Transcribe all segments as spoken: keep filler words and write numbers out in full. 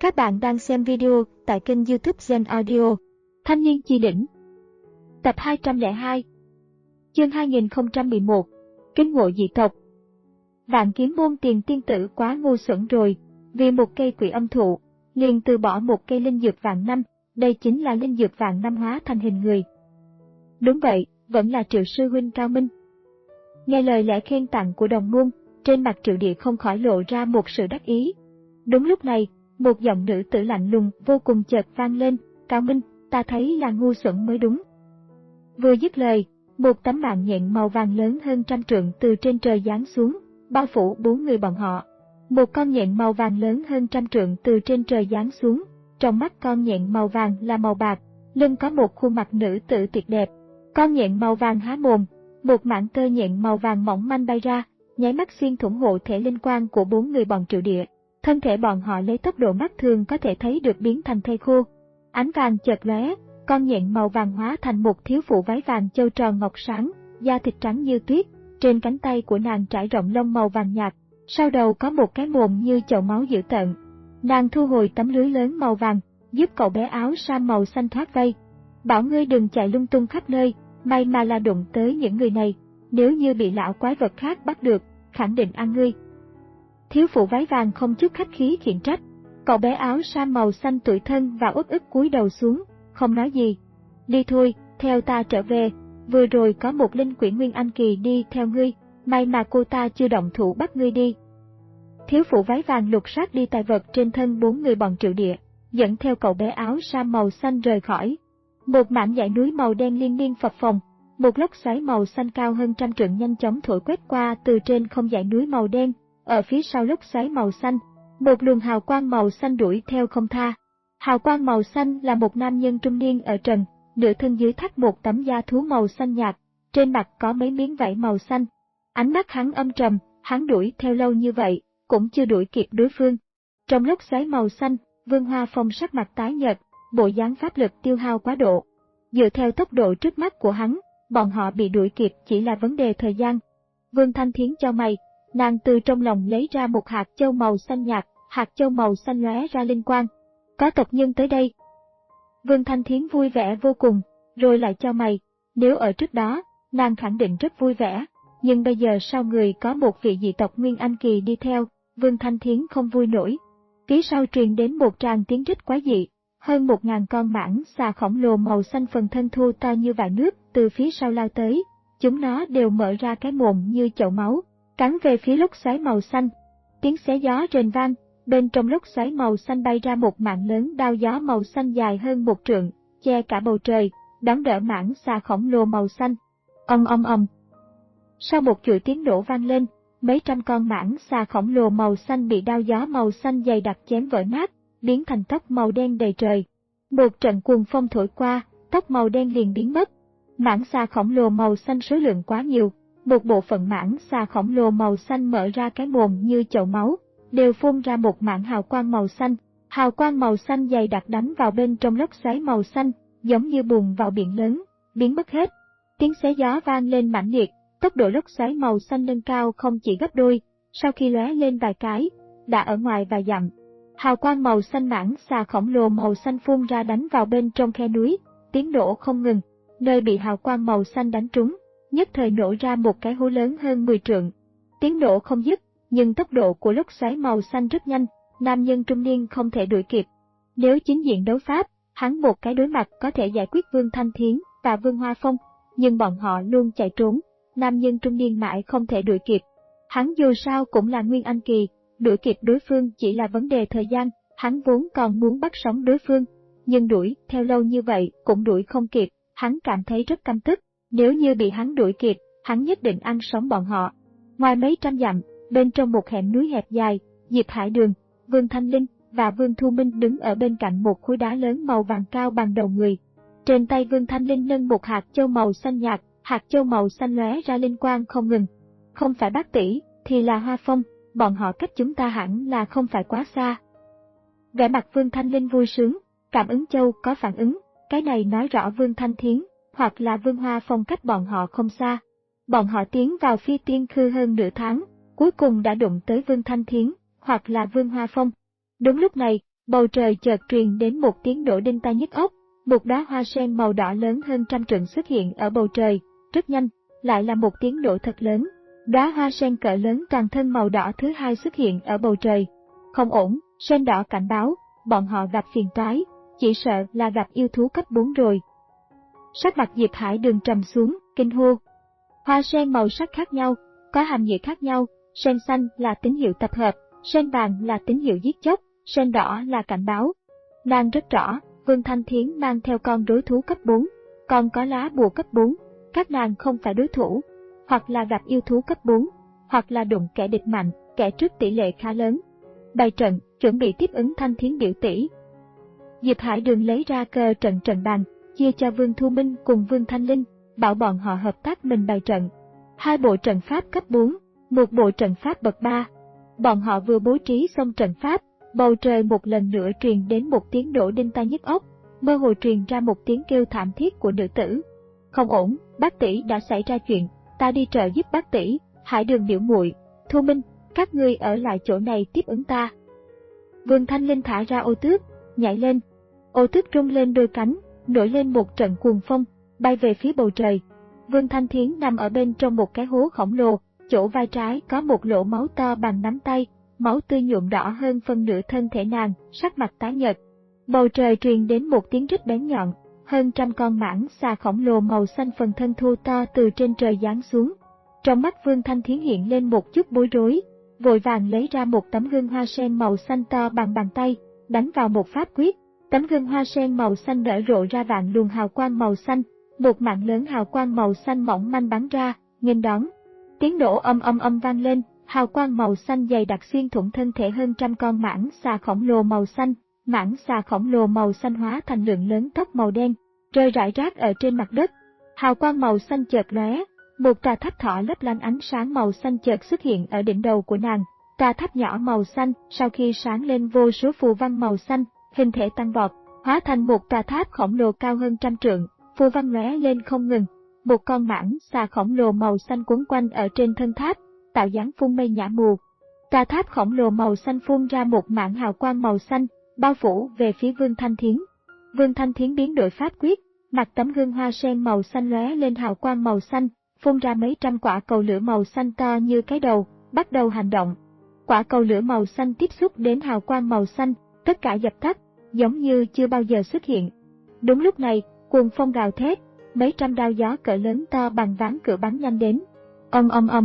Các bạn đang xem video tại kênh YouTube Gen Audio. Thanh niên chi đỉnh. Tập hai trăm lẻ hai. Chương hai nghìn không trăm mười một. Kính ngộ dị tộc. Vạn Kiếm Môn Tiền tiên tử quá ngu xuẩn rồi, vì một cây quỷ âm thụ, liền từ bỏ một cây linh dược vạn năm, đây chính là linh dược vạn năm hóa thành hình người. Đúng vậy, vẫn là Triệu sư huynh cao minh. Nghe lời lẽ khen tặng của đồng môn, trên mặt Triệu Địa không khỏi lộ ra một sự đắc ý. Đúng lúc này, một giọng nữ tử lạnh lùng vô cùng chợt vang lên, Cao Minh, ta thấy là ngu xuẩn mới đúng. Vừa dứt lời, một tấm mạng nhện màu vàng lớn hơn trăm trượng từ trên trời giáng xuống, bao phủ bốn người bọn họ. Một con nhện màu vàng lớn hơn trăm trượng từ trên trời giáng xuống, trong mắt con nhện màu vàng là màu bạc, lưng có một khuôn mặt nữ tử tuyệt đẹp. Con nhện màu vàng há mồm, một mảng tơ nhện màu vàng mỏng manh bay ra, nháy mắt xuyên thủng hộ thể linh quang của bốn người bọn Triệu Địa. Thân thể bọn họ lấy tốc độ mắt thường có thể thấy được biến thành thây khô. Ánh vàng chợt lóe, con nhện màu vàng hóa thành một thiếu phụ váy vàng châu tròn ngọc sáng, da thịt trắng như tuyết, trên cánh tay của nàng trải rộng lông màu vàng nhạt, sau đầu có một cái mồm như chậu máu dữ tợn. Nàng thu hồi tấm lưới lớn màu vàng, giúp cậu bé áo sam màu xanh thoát vây. Bảo ngươi đừng chạy lung tung khắp nơi, may mà là đụng tới những người này, nếu như bị lão quái vật khác bắt được, khẳng định ăn ngươi. Thiếu phụ váy vàng không chút khách khí khiển trách. Cậu bé áo sam màu xanh tủi thân và uất ức cúi đầu xuống, không nói gì. Đi thôi, theo ta trở về, vừa rồi có một linh quỷ Nguyên Anh Kỳ đi theo ngươi, may mà cô ta chưa động thủ bắt ngươi đi. Thiếu phụ váy vàng lục soát đi tài vật trên thân bốn người bọn Triệu Địa, dẫn theo cậu bé áo sam màu xanh rời khỏi. Một mảng dãy núi màu đen liên miên phập phồng, một lốc xoáy màu xanh cao hơn trăm trượng nhanh chóng thổi quét qua từ trên không dãy núi màu đen. Ở phía sau lốc xoáy màu xanh, một luồng hào quang màu xanh đuổi theo không tha. Hào quang màu xanh là một nam nhân trung niên ở trần, nửa thân dưới thắt một tấm da thú màu xanh nhạt, trên mặt có mấy miếng vảy màu xanh. Ánh mắt hắn âm trầm, hắn đuổi theo lâu như vậy, cũng chưa đuổi kịp đối phương. Trong lốc xoáy màu xanh, Vương Hoa Phong sắc mặt tái nhợt, bộ dáng pháp lực tiêu hao quá độ. Dựa theo tốc độ trước mắt của hắn, bọn họ bị đuổi kịp chỉ là vấn đề thời gian. Vương Thanh Thiến chau mày. Nàng từ trong lòng lấy ra một hạt châu màu xanh nhạt, hạt châu màu xanh lóe ra linh quang. Có tộc nhân tới đây. Vương Thanh Thiến vui vẻ vô cùng, rồi lại chau mày. Nếu ở trước đó, nàng khẳng định rất vui vẻ, nhưng bây giờ sau người có một vị dị tộc Nguyên Anh Kỳ đi theo, Vương Thanh Thiến không vui nổi. Phía sau truyền đến một tràng tiếng rít quái dị, hơn một ngàn con mãng xà khổng lồ màu xanh phần thân thô to như vại nước từ phía sau lao tới, chúng nó đều mở ra cái mồm như chậu máu, cắn về phía lốc xoáy màu xanh. Tiếng xé gió rền vang, bên trong lốc xoáy màu xanh bay ra một mạng lớn đao gió màu xanh dài hơn một trượng, che cả bầu trời, đón đỡ mãng xà khổng lồ màu xanh. Ong ong ong. Sau một chuỗi tiếng nổ vang lên, mấy trăm con mãng xà khổng lồ màu xanh bị đao gió màu xanh dày đặc chém vỡ nát, biến thành tóc màu đen đầy trời. Một trận cuồng phong thổi qua, tóc màu đen liền biến mất. Mãng xà khổng lồ màu xanh số lượng quá nhiều. Một bộ phận mãng xà khổng lồ màu xanh mở ra cái mồm như chậu máu, đều phun ra một mảng hào quang màu xanh. Hào quang màu xanh dày đặc đánh vào bên trong lốc xoáy màu xanh, giống như bùn vào biển lớn, biến mất hết. Tiếng xé gió vang lên mãnh liệt, tốc độ lốc xoáy màu xanh nâng cao không chỉ gấp đôi, sau khi lóe lên vài cái, đã ở ngoài vài dặm. Hào quang màu xanh mãng xà khổng lồ màu xanh phun ra đánh vào bên trong khe núi, tiếng nổ không ngừng, nơi bị hào quang màu xanh đánh trúng, nhất thời nổ ra một cái hố lớn hơn mười trượng. Tiếng nổ không dứt, nhưng tốc độ của lốc xoáy màu xanh rất nhanh, nam nhân trung niên không thể đuổi kịp. Nếu chính diện đấu pháp, hắn một cái đối mặt có thể giải quyết Vương Thanh Thiến và Vương Hoa Phong, nhưng bọn họ luôn chạy trốn, nam nhân trung niên mãi không thể đuổi kịp. Hắn dù sao cũng là Nguyên Anh Kỳ, đuổi kịp đối phương chỉ là vấn đề thời gian, hắn vốn còn muốn bắt sống đối phương, nhưng đuổi theo lâu như vậy cũng đuổi không kịp, hắn cảm thấy rất căm tức. Nếu như bị hắn đuổi kịp, hắn nhất định ăn sống bọn họ. Ngoài mấy trăm dặm, bên trong một hẻm núi hẹp dài, Diệp Hải Đường, Vương Thanh Linh và Vương Thu Minh đứng ở bên cạnh một khối đá lớn màu vàng cao bằng đầu người. Trên tay Vương Thanh Linh nâng một hạt châu màu xanh nhạt, hạt châu màu xanh lóe ra linh quang không ngừng. Không phải Bác tỷ, thì là Hoa Phong, bọn họ cách chúng ta hẳn là không phải quá xa. Vẻ mặt Vương Thanh Linh vui sướng, cảm ứng châu có phản ứng, cái này nói rõ Vương Thanh Thiến hoặc là Vương Hoa Phong cách bọn họ không xa. Bọn họ tiến vào Phi Tiên Khư hơn nửa tháng, cuối cùng đã đụng tới Vương Thanh Thiến, hoặc là Vương Hoa Phong. Đúng lúc này, bầu trời chợt truyền đến một tiếng nổ đinh tai nhức óc, một đóa hoa sen màu đỏ lớn hơn trăm trượng xuất hiện ở bầu trời, rất nhanh, lại là một tiếng nổ thật lớn. Đóa hoa sen cỡ lớn toàn thân màu đỏ thứ hai xuất hiện ở bầu trời. Không ổn, sen đỏ cảnh báo, bọn họ gặp phiền toái, chỉ sợ là gặp yêu thú cấp bốn rồi. Sắc mặt Diệp Hải Đường trầm xuống, kinh hô. Hoa sen màu sắc khác nhau, có hàm nghĩa khác nhau, sen xanh là tín hiệu tập hợp, sen vàng là tín hiệu giết chóc, sen đỏ là cảnh báo. Nàng rất rõ, Vương Thanh Thiến mang theo con đối thú cấp bốn, còn có lá bùa cấp bốn, các nàng không phải đối thủ, hoặc là gặp yêu thú cấp bốn, hoặc là đụng kẻ địch mạnh, kẻ trước tỷ lệ khá lớn. Bày trận, chuẩn bị tiếp ứng Thanh Thiến biểu tỷ. Diệp Hải Đường lấy ra cờ trận trận bàn, chia cho Vương Thu Minh cùng Vương Thanh Linh, bảo bọn họ hợp tác mình bày trận. Hai bộ trận pháp cấp bốn, một bộ trận pháp bậc ba. Bọn họ vừa bố trí xong trận pháp, bầu trời một lần nữa truyền đến một tiếng nổ đinh tai nhức óc, mơ hồ truyền ra một tiếng kêu thảm thiết của nữ tử. Không ổn, bác tỷ đã xảy ra chuyện, ta đi trợ giúp bác tỷ. Hải Đường biểu muội, Thu Minh, các ngươi ở lại chỗ này tiếp ứng ta. Vương Thanh Linh thả ra ô tước, nhảy lên. Ô tước rung lên đôi cánh, nổi lên một trận cuồng phong, bay về phía bầu trời. Vương Thanh Thiến nằm ở bên trong một cái hố khổng lồ, chỗ vai trái có một lỗ máu to bằng nắm tay, máu tươi nhuộm đỏ hơn phân nửa thân thể nàng, sắc mặt tái nhợt. Bầu trời truyền đến một tiếng rít bén nhọn, hơn trăm con mãng xà khổng lồ màu xanh phần thân thô to từ trên trời giáng xuống. Trong mắt Vương Thanh Thiến hiện lên một chút bối rối, vội vàng lấy ra một tấm gương hoa sen màu xanh to bằng bàn tay, đánh vào một pháp quyết. Tấm gương hoa sen màu xanh nở rộ ra vạn luồng hào quang màu xanh, một mạng lớn hào quang màu xanh mỏng manh bắn ra, nghênh đón. Tiếng nổ âm âm âm vang lên, hào quang màu xanh dày đặc xuyên thủng thân thể hơn trăm con mãng xà khổng lồ màu xanh, mãng xà khổng lồ màu xanh hóa thành lượng lớn tóc màu đen, rơi rải rác ở trên mặt đất. Hào quang màu xanh chợt lóe, một tà tháp thỏ lấp lánh ánh sáng màu xanh chợt xuất hiện ở đỉnh đầu của nàng. Tà tháp nhỏ màu xanh, sau khi sáng lên vô số phù văn màu xanh, hình thể tăng vọt, hóa thành một tà tháp khổng lồ cao hơn trăm trượng, phù văn lóe lên không ngừng. Một con mãng xà khổng lồ màu xanh quấn quanh ở trên thân tháp, tạo dáng phun mây nhã mù. Tà tháp khổng lồ màu xanh phun ra một mảng hào quang màu xanh, bao phủ về phía Vương Thanh Thiến. Vương Thanh Thiến biến đổi pháp quyết, mặt tấm gương hoa sen màu xanh lóe lên hào quang màu xanh, phun ra mấy trăm quả cầu lửa màu xanh to như cái đầu, bắt đầu hành động. Quả cầu lửa màu xanh tiếp xúc đến hào quang màu xanh, tất cả dập tắt, giống như chưa bao giờ xuất hiện. Đúng lúc này, cuồng phong gào thét, mấy trăm đao gió cỡ lớn to bằng ván cửa bắn nhanh đến. Ầm ầm ầm.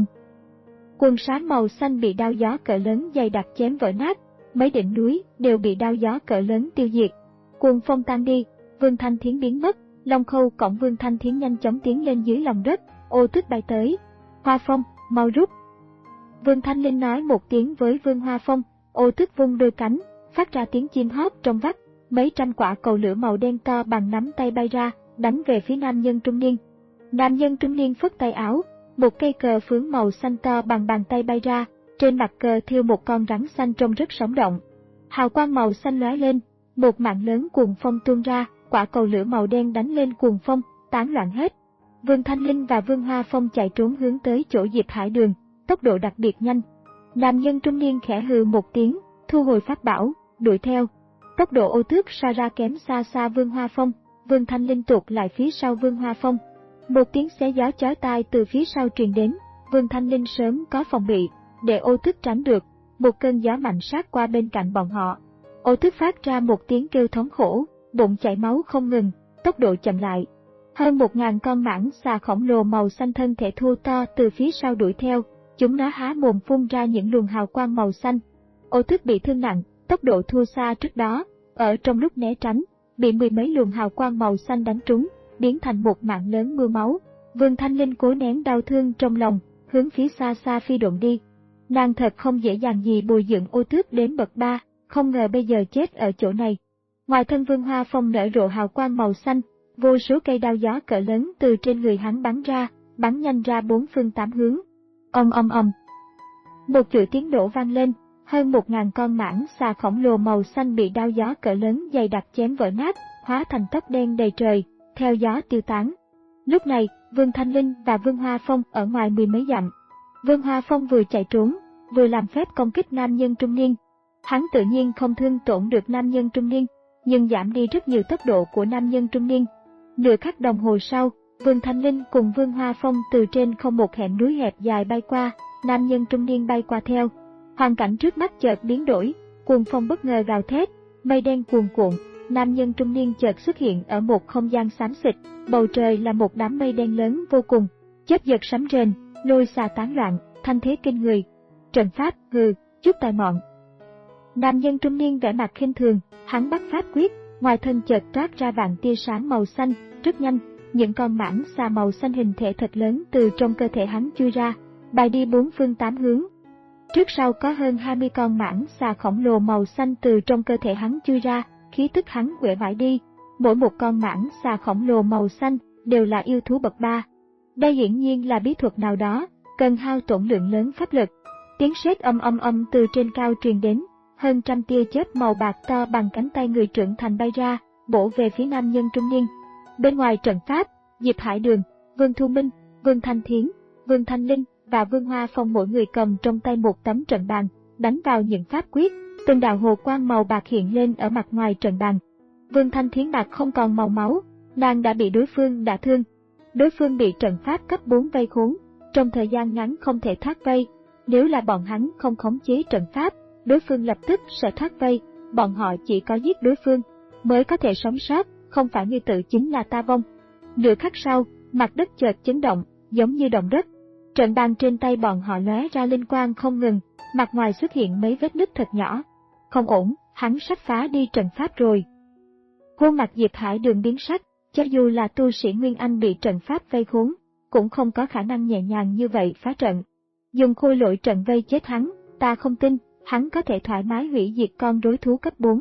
Quần sáng màu xanh bị đao gió cỡ lớn dày đặc chém vỡ nát, mấy đỉnh núi đều bị đao gió cỡ lớn tiêu diệt. Cuồng phong tan đi, Vương Thanh Thiến biến mất, Long Khâu cõng Vương Thanh Thiến nhanh chóng tiến lên dưới lòng đất, ô tức bay tới. Hoa Phong, mau rút. Vương Thanh Linh nói một tiếng với Vương Hoa Phong, ô tức vung đôi cánh, phát ra tiếng chim hót trong vắt, mấy trăm quả cầu lửa màu đen to bằng nắm tay bay ra, đánh về phía nam nhân trung niên. Nam nhân trung niên phất tay áo, một cây cờ phướng màu xanh to bằng bàn tay bay ra, trên mặt cờ thêu một con rắn xanh trông rất sống động. Hào quang màu xanh lóe lên, một mạng lớn cuồng phong tuôn ra, quả cầu lửa màu đen đánh lên cuồng phong, tán loạn hết. Vương Thanh Linh và Vương Hoa Phong chạy trốn hướng tới chỗ Diệp Hải Đường, tốc độ đặc biệt nhanh. Nam nhân trung niên khẽ hừ một tiếng, thu hồi pháp bảo, đuổi theo. Tốc độ ô tước so ra kém xa xa Vương Hoa Phong, Vương Thanh Linh tụt lại phía sau Vương Hoa Phong. Một tiếng xé gió chói tai từ phía sau truyền đến, Vương Thanh Linh sớm có phòng bị, để ô tước tránh được, một cơn gió mạnh sát qua bên cạnh bọn họ. Ô tước phát ra một tiếng kêu thống khổ, bụng chảy máu không ngừng, tốc độ chậm lại. Hơn một ngàn con mãng xà khổng lồ màu xanh thân thể thô to từ phía sau đuổi theo, chúng nó há mồm phun ra những luồng hào quang màu xanh. Ô tước bị thương nặng, tốc độ thua xa trước đó, ở trong lúc né tránh, bị mười mấy luồng hào quang màu xanh đánh trúng, biến thành một mạng lớn mưa máu. Vương Thanh Linh cố nén đau thương trong lòng, hướng phía xa xa phi độn đi. Nàng thật không dễ dàng gì bồi dưỡng ô tước đến bậc ba, không ngờ bây giờ chết ở chỗ này. Ngoài thân Vương Hoa Phong nở rộ hào quang màu xanh, vô số cây đao gió cỡ lớn từ trên người hắn bắn ra, bắn nhanh ra bốn phương tám hướng. Ầm ầm ầm. Một chuỗi tiếng nổ vang lên, hơn một ngàn con mãng xà khổng lồ màu xanh bị đao gió cỡ lớn dày đặc chém vỡ nát, hóa thành tóc đen đầy trời, theo gió tiêu tán. Lúc này, Vương Thanh Linh và Vương Hoa Phong ở ngoài mười mấy dặm. Vương Hoa Phong vừa chạy trốn, vừa làm phép công kích nam nhân trung niên. Hắn tự nhiên không thương tổn được nam nhân trung niên, nhưng giảm đi rất nhiều tốc độ của nam nhân trung niên. Nửa khắc đồng hồ sau, Vương Thanh Linh cùng Vương Hoa Phong từ trên không một hẻm núi hẹp dài bay qua, nam nhân trung niên bay qua theo. Hoàn cảnh trước mắt chợt biến đổi, cuồng phong bất ngờ gào thét, mây đen cuồn cuộn, nam nhân trung niên chợt xuất hiện ở một không gian xám xịt, bầu trời là một đám mây đen lớn vô cùng, chớp giật sấm rền, lôi xà tán loạn, thanh thế kinh người. Trận pháp, hừ, chút tài mọn. Nam nhân trung niên vẻ mặt khinh thường, hắn bắt pháp quyết, ngoài thân chợt toát ra vạn tia sáng màu xanh, rất nhanh, những con mãng xà màu xanh hình thể thật lớn từ trong cơ thể hắn chui ra, bay đi bốn phương tám hướng. Trước sau có hơn hai mươi con mãng xà khổng lồ màu xanh từ trong cơ thể hắn chui ra, khí tức hắn uể oải đi. Mỗi một con mãng xà khổng lồ màu xanh đều là yêu thú bậc ba. Đây hiển nhiên là bí thuật nào đó, cần hao tổn lượng lớn pháp lực. Tiếng sét âm âm âm từ trên cao truyền đến, hơn trăm tia chớp màu bạc to bằng cánh tay người trưởng thành bay ra, bổ về phía nam nhân trung niên. Bên ngoài trận pháp, Diệp Hải Đường, Vương Thu Minh, Vương Thanh Thiến, Vương Thanh Linh và Vương Hoa Phong mỗi người cầm trong tay một tấm trận bàn, đánh vào những pháp quyết, từng đạo hồ quang màu bạc hiện lên ở mặt ngoài trận bàn. Vương Thanh Thiến bạc không còn màu máu, nàng đã bị đối phương đả thương. Đối phương bị trận pháp cấp bốn vây khốn, trong thời gian ngắn không thể thoát vây. Nếu là bọn hắn không khống chế trận pháp, đối phương lập tức sẽ thoát vây, bọn họ chỉ có giết đối phương mới có thể sống sót, không phải ngươi tự chính là ta vong. Nửa khắc sau, mặt đất chợt chấn động, giống như động đất. Trận bàn trên tay bọn họ lóe ra linh quang không ngừng, mặt ngoài xuất hiện mấy vết nứt thật nhỏ. Không ổn, hắn sắp phá đi trận pháp rồi. Khuôn mặt Diệp Hải Đường biến sắc, cho dù là tu sĩ Nguyên Anh bị trận pháp vây khốn, cũng không có khả năng nhẹ nhàng như vậy phá trận. Dùng khôi lỗi trận vây chết hắn, ta không tin, hắn có thể thoải mái hủy diệt con rối thú cấp bốn.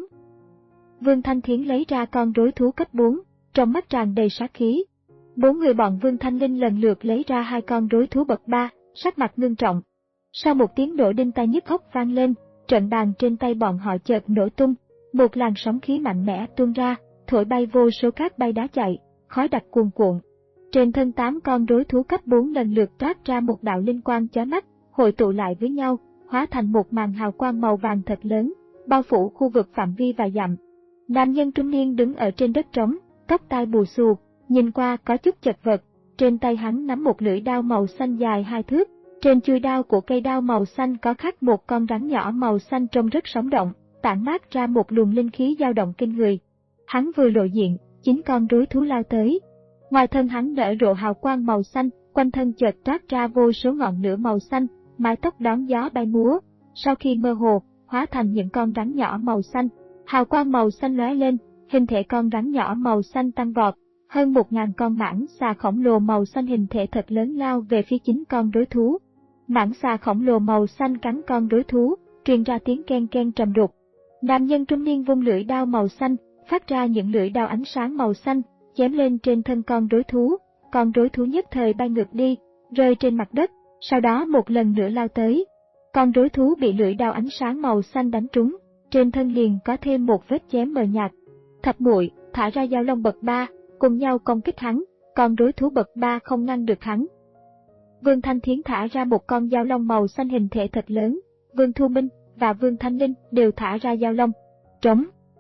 Vương Thanh Thiến lấy ra con rối thú cấp bốn, trong mắt tràn đầy sát khí. Bốn người bọn Vương Thanh Linh lần lượt lấy ra hai con rối thú bậc ba, sắc mặt ngưng trọng. Sau một tiếng nổ đinh tai nhức óc vang lên, trận bàn trên tay bọn họ chợt nổ tung, một làn sóng khí mạnh mẽ tuôn ra, thổi bay vô số cát bay đá chạy, khói đặc cuồn cuộn. Trên thân tám con rối thú cấp bốn lần lượt toát ra một đạo linh quang chói mắt, hội tụ lại với nhau, hóa thành một màn hào quang màu vàng thật lớn, bao phủ khu vực phạm vi vài dặm. Nam nhân trung niên đứng ở trên đất trống, tóc tai bù xù, nhìn qua có chút chật vật, trên tay hắn nắm một lưỡi đao màu xanh dài hai thước, trên chuôi đao của cây đao màu xanh có khắc một con rắn nhỏ màu xanh trông rất sống động, tản mát ra một luồng linh khí dao động kinh người. Hắn vừa lộ diện, chín con rối thú lao tới. Ngoài thân hắn nở rộ hào quang màu xanh, quanh thân chợt toát ra vô số ngọn lửa màu xanh, mái tóc đón gió bay múa, sau khi mơ hồ, hóa thành những con rắn nhỏ màu xanh. Hào quang màu xanh lóe lên, hình thể con rắn nhỏ màu xanh tăng vọt, hơn một ngàn con mãng xà khổng lồ màu xanh hình thể thật lớn lao về phía chín con rối thú. Mãng xà khổng lồ màu xanh cắn con rối thú, truyền ra tiếng ken ken trầm đục. Nam nhân trung niên vung lưỡi đao màu xanh, phát ra những lưỡi đao ánh sáng màu xanh, chém lên trên thân con rối thú. Con rối thú nhất thời bay ngược đi, rơi trên mặt đất, sau đó một lần nữa lao tới. Con rối thú bị lưỡi đao ánh sáng màu xanh đánh trúng, trên thân liền có thêm một vết chém mờ nhạt. Thập muội thả ra dao long bậc ba, cùng nhau công kích hắn, con rối thú bậc ba không ngăn được hắn. Vương Thanh Thiến thả ra một con dao long màu xanh hình thể thật lớn, Vương Thu Minh và Vương Thanh Linh đều thả ra dao long. Trống.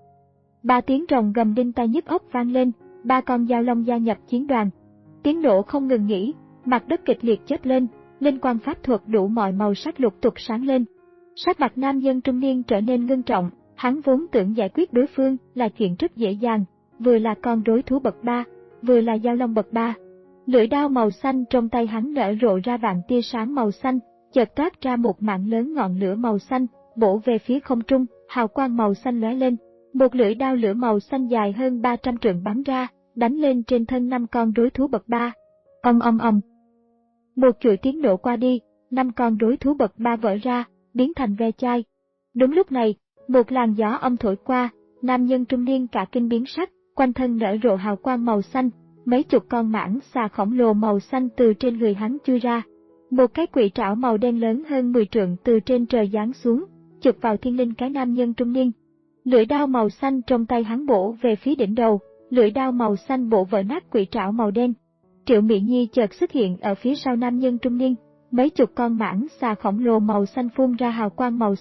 Ba tiếng rồng gầm đinh tai nhức óc vang lên, ba con dao long gia nhập chiến đoàn. Tiếng nổ không ngừng nghỉ, mặt đất kịch liệt chớp lên, linh quang pháp thuật đủ mọi màu sắc lục tục sáng lên. Sắc mặt nam nhân trung niên trở nên ngưng trọng, hắn vốn tưởng giải quyết đối phương là chuyện rất dễ dàng, vừa là con rối thú bậc ba, vừa là dao long bậc ba. Lưỡi đao màu xanh trong tay hắn nở rộ ra vạn tia sáng màu xanh, chợt toát ra một mạng lớn ngọn lửa màu xanh, bổ về phía không trung, hào quang màu xanh lóe lên. Một lưỡi đao lửa màu xanh dài hơn ba trăm trượng bắn ra, đánh lên trên thân năm con rối thú bậc ba. Ong ong ong. Một chuỗi tiếng nổ qua đi, năm con rối thú bậc ba vỡ ra, biến thành ve chai. Đúng lúc này, một làn gió âm thổi qua, nam nhân trung niên cả kinh biến sắc, quanh thân nở rộ hào quang màu xanh, mấy chục con mãng xà khổng lồ màu xanh từ trên người hắn chui ra. Một cái quỷ trảo màu đen lớn hơn mười trượng từ trên trời giáng xuống, chụp vào thiên linh cái nam nhân trung niên. Lưỡi đao màu xanh trong tay hắn bổ về phía đỉnh đầu, lưỡi đao màu xanh bổ vỡ nát quỷ trảo màu đen. Triệu Mị Nhi chợt xuất hiện ở phía sau nam nhân trung niên, mấy chục con mãng xà khổng lồ màu xanh phun ra hào quang màu xanh,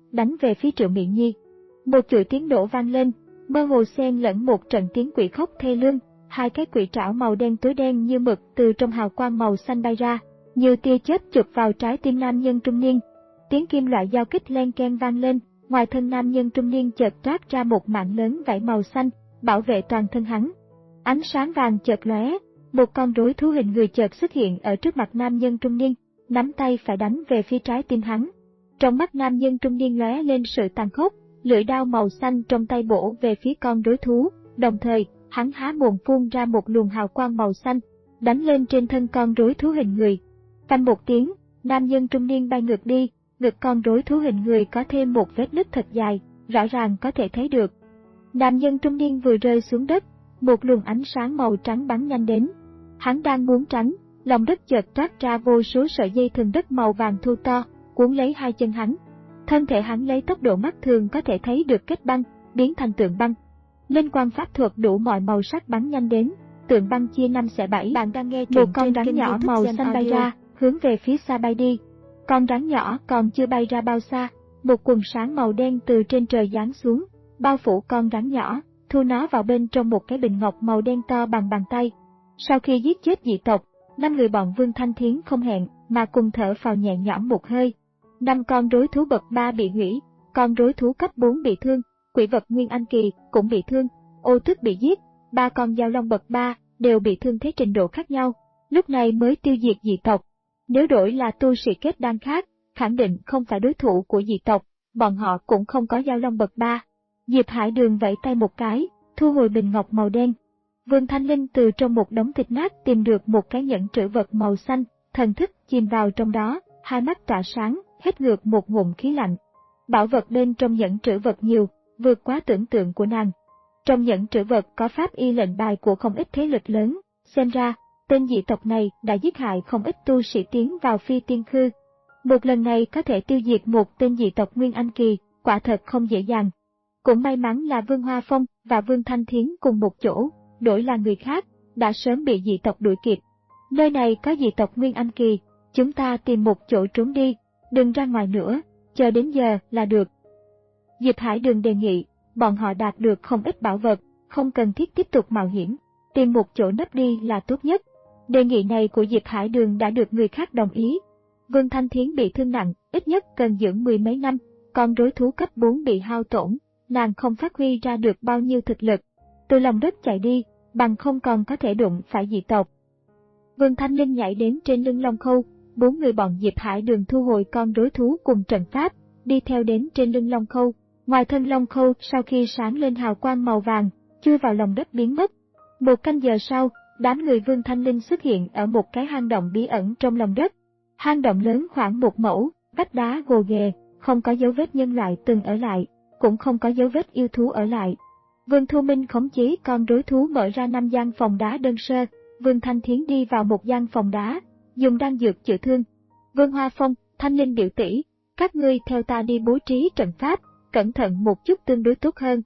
đánh về phía Triệu Miện Nhi. Một chuỗi tiếng nổ vang lên, mơ hồ xen lẫn một trận tiếng quỷ khóc thê lương, hai cái quỷ trảo màu đen tối đen như mực từ trong hào quang màu xanh bay ra, như tia chớp chụp vào trái tim nam nhân trung niên. Tiếng kim loại giao kích len keng vang lên, ngoài thân nam nhân trung niên chợt toát ra một mảng lớn vảy màu xanh, bảo vệ toàn thân hắn. Ánh sáng vàng chợt lóe, một con rối thú hình người chợt xuất hiện ở trước mặt nam nhân trung niên, nắm tay phải đánh về phía trái tim hắn. Trong mắt nam nhân trung niên lóe lên sự tàn khốc, lưỡi đao màu xanh trong tay bổ về phía con rối thú, đồng thời, hắn há mồm phun ra một luồng hào quang màu xanh, đánh lên trên thân con rối thú hình người. Phanh một tiếng, nam nhân trung niên bay ngược đi, ngực con rối thú hình người có thêm một vết nứt thật dài, rõ ràng có thể thấy được. Nam nhân trung niên vừa rơi xuống đất, một luồng ánh sáng màu trắng bắn nhanh đến. Hắn đang muốn tránh, lòng đất chợt toát ra vô số sợi dây thừng đất màu vàng thô to, cuốn lấy hai chân hắn. Thân thể hắn lấy tốc độ mắt thường có thể thấy được kết băng, biến thành tượng băng. Linh quang pháp thuật đủ mọi màu sắc bắn nhanh đến, tượng băng chia năm xẻ bảy. Bạn đang nghe một con rắn nhỏ màu xanh bay ra, hướng về phía xa bay đi. Con rắn nhỏ còn chưa bay ra bao xa, một quần sáng màu đen từ trên trời giáng xuống, bao phủ con rắn nhỏ, thu nó vào bên trong một cái bình ngọc màu đen to bằng bàn tay. Sau khi giết chết dị tộc, năm người bọn Vương Thanh Thiến không hẹn mà cùng thở phào nhẹ nhõm một hơi. Năm con rối thú bậc ba bị hủy, con rối thú cấp bốn bị thương, quỷ vật Nguyên Anh Kỳ cũng bị thương, ô tước bị giết, ba con giao long bậc ba đều bị thương thế trình độ khác nhau, lúc này mới tiêu diệt dị tộc. Nếu đổi là tu sĩ kết đan khác, khẳng định không phải đối thủ của dị tộc, bọn họ cũng không có giao long bậc ba. Diệp Hải Đường vẫy tay một cái, thu hồi bình ngọc màu đen. Vương Thanh Linh từ trong một đống thịt nát tìm được một cái nhẫn trữ vật màu xanh, thần thức chìm vào trong đó, hai mắt tỏa sáng, hít ngược một ngụm khí lạnh. Bảo vật bên trong nhẫn trữ vật nhiều, vượt quá tưởng tượng của nàng. Trong nhẫn trữ vật có pháp y lệnh bài của không ít thế lực lớn, xem ra, tên dị tộc này đã giết hại không ít tu sĩ tiến vào phi tiên khư. Một lần này có thể tiêu diệt một tên dị tộc Nguyên Anh Kỳ, quả thật không dễ dàng. Cũng may mắn là Vương Hoa Phong và Vương Thanh Thiến cùng một chỗ, đổi là người khác, đã sớm bị dị tộc đuổi kịp. Nơi này có dị tộc Nguyên Anh Kỳ, chúng ta tìm một chỗ trốn đi, đừng ra ngoài nữa, chờ đến giờ là được. Diệp Hải Đường đề nghị, bọn họ đạt được không ít bảo vật, không cần thiết tiếp tục mạo hiểm, tìm một chỗ nấp đi là tốt nhất. Đề nghị này của Diệp Hải Đường đã được người khác đồng ý. Vương Thanh Thiến bị thương nặng, ít nhất cần dưỡng mười mấy năm, còn rối thú cấp bốn bị hao tổn, nàng không phát huy ra được bao nhiêu thực lực. Từ lòng đất chạy đi, bằng không còn có thể đụng phải dị tộc. Vương Thanh Linh nhảy đến trên lưng Long Khâu, bốn người bọn Diệp Hải Đường thu hồi con rối thú cùng trận pháp, đi theo đến trên lưng Long Khâu. Ngoài thân Long Khâu sau khi sáng lên hào quang màu vàng, chui vào lòng đất biến mất. Một canh giờ sau, đám người Vương Thanh Linh xuất hiện ở một cái hang động bí ẩn trong lòng đất. Hang động lớn khoảng một mẫu, vách đá gồ ghề, không có dấu vết nhân loại từng ở lại, cũng không có dấu vết yêu thú ở lại. Vương Thu Minh khống chế con rối thú mở ra năm gian phòng đá đơn sơ, Vương Thanh Thiến đi vào một gian phòng đá, dùng đan dược chữa thương. Vương Hoa Phong, Thanh Linh biểu tỷ, các ngươi theo ta đi bố trí trận pháp, cẩn thận một chút tương đối tốt hơn.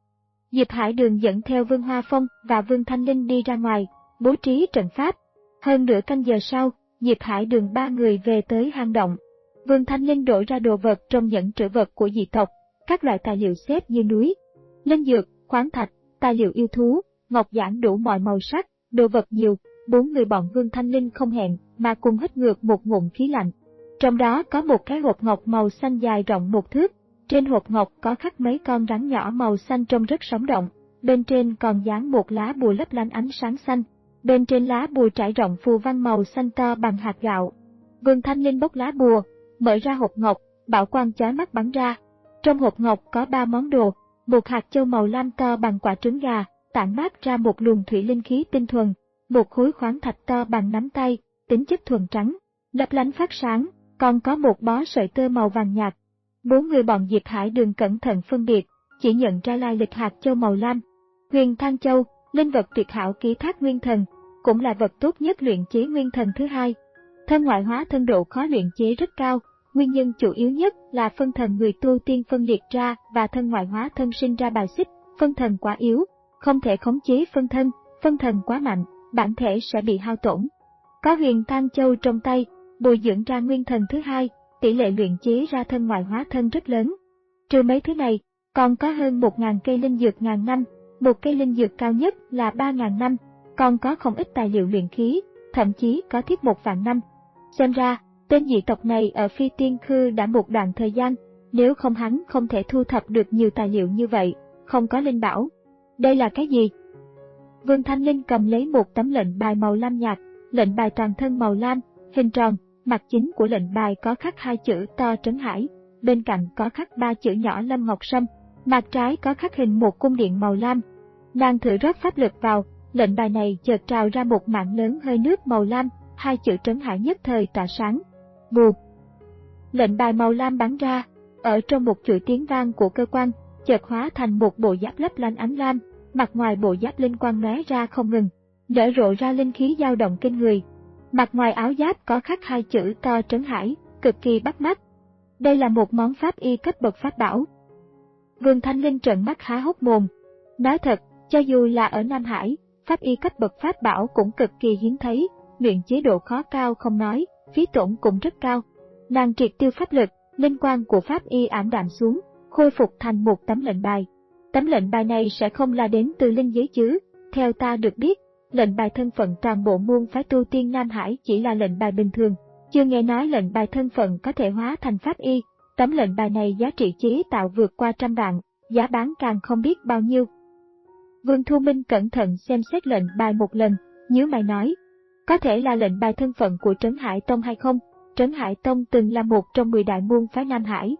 Diệp Hải Đường dẫn theo Vương Hoa Phong và Vương Thanh Linh đi ra ngoài, bố trí trận pháp. Hơn nửa canh giờ sau, Diệp Hải Đường ba người về tới hang động. Vương Thanh Linh đổ ra đồ vật trong nhẫn trữ vật của dị tộc, các loại tài liệu xếp như núi, linh dược, khoáng thạch, tài liệu yêu thú, ngọc giản đủ mọi màu sắc, đồ vật nhiều. Bốn người bọn Vương Thanh Linh không hẹn mà cùng hít ngược một ngụm khí lạnh. Trong đó có một cái hộp ngọc màu xanh dài rộng một thước. Trên hộp ngọc có khắc mấy con rắn nhỏ màu xanh trông rất sống động, bên trên còn dán một lá bùa lấp lánh ánh sáng xanh. Bên trên lá bùa trải rộng phù văn màu xanh to bằng hạt gạo. Vương Thanh Linh bốc lá bùa, mở ra hộp ngọc, bảo quang chói mắt bắn ra. Trong hộp ngọc có ba món đồ, một hạt châu màu lam to bằng quả trứng gà, tản mát ra một luồng thủy linh khí tinh thuần, một khối khoáng thạch to bằng nắm tay, tính chất thuần trắng, lấp lánh phát sáng, còn có một bó sợi tơ màu vàng nhạt. Bốn người bọn Diệp Hải Đường cẩn thận phân biệt, chỉ nhận ra lai lịch hạt châu màu lam. Huyền Thang Châu, linh vật tuyệt hảo ký thác nguyên thần, cũng là vật tốt nhất luyện chế nguyên thần thứ hai. Thân ngoại hóa thân độ khó luyện chế rất cao, nguyên nhân chủ yếu nhất là phân thần người tu tiên phân liệt ra và thân ngoại hóa thân sinh ra bài xích, phân thần quá yếu, không thể khống chế phân thân, phân thần quá mạnh, bản thể sẽ bị hao tổn. Có Huyền Thang Châu trong tay, bồi dưỡng ra nguyên thần thứ hai, tỷ lệ luyện chế ra thân ngoại hóa thân rất lớn, Trừ mấy thứ này, còn có hơn một nghìn cây linh dược ngàn năm, một cây linh dược cao nhất là ba nghìn năm, còn có không ít tài liệu luyện khí, thậm chí có thiết một vạn năm. Xem ra, tên dị tộc này ở Phi Tiên Khư đã một đoạn thời gian, nếu không hắn không thể thu thập được nhiều tài liệu như vậy, không có linh bảo. Đây là cái gì? Vương Thanh Linh cầm lấy một tấm lệnh bài màu lam nhạt, lệnh bài toàn thân màu lam, hình tròn, mặt chính của lệnh bài có khắc hai chữ to Trấn Hải, bên cạnh có khắc ba chữ nhỏ Lâm Ngọc Sâm, mặt trái có khắc hình một cung điện màu lam. Nàng thử rót pháp lực vào, lệnh bài này chợt trào ra một mảng lớn hơi nước màu lam, hai chữ Trấn Hải nhất thời tỏa sáng. Bụp! Lệnh bài màu lam bắn ra, ở trong một chuỗi tiếng vang của cơ quan, chợt hóa thành một bộ giáp lấp lánh ánh lam, mặt ngoài bộ giáp linh quang lóe ra không ngừng, nở rộ ra linh khí dao động kinh người. Mặt ngoài áo giáp có khắc hai chữ to Trấn Hải, cực kỳ bắt mắt. Đây là một món pháp y cấp bậc pháp bảo. Vương Thanh Linh trợn mắt há hốc mồm. Nói thật, cho dù là ở Nam Hải, pháp y cấp bậc pháp bảo cũng cực kỳ hiếm thấy, luyện chế độ khó cao không nói, phí tổn cũng rất cao. Nàng triệt tiêu pháp lực, linh quang của pháp y ảm đạm xuống, khôi phục thành một tấm lệnh bài. Tấm lệnh bài này sẽ không là đến từ linh giới chứ? Theo ta được biết, lệnh bài thân phận toàn bộ môn phái tu tiên Nam Hải chỉ là lệnh bài bình thường, chưa nghe nói lệnh bài thân phận có thể hóa thành pháp y. Tấm lệnh bài này giá trị chế tạo vượt qua trăm vạn, giá bán càng không biết bao nhiêu. Vương Thu Minh cẩn thận xem xét lệnh bài một lần, nhíu mày nói, có thể là lệnh bài thân phận của Trấn Hải Tông hay không? Trấn Hải Tông từng là một trong mười đại môn phái Nam Hải.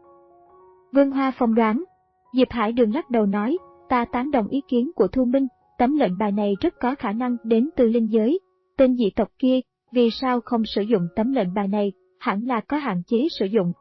Vương Hoa phỏng đoán. Diệp Hải Đường lắc đầu nói, ta tán đồng ý kiến của Thu Minh, tấm lệnh bài này rất có khả năng đến từ linh giới. Tên dị tộc kia, vì sao không sử dụng tấm lệnh bài này, hẳn là có hạn chế sử dụng.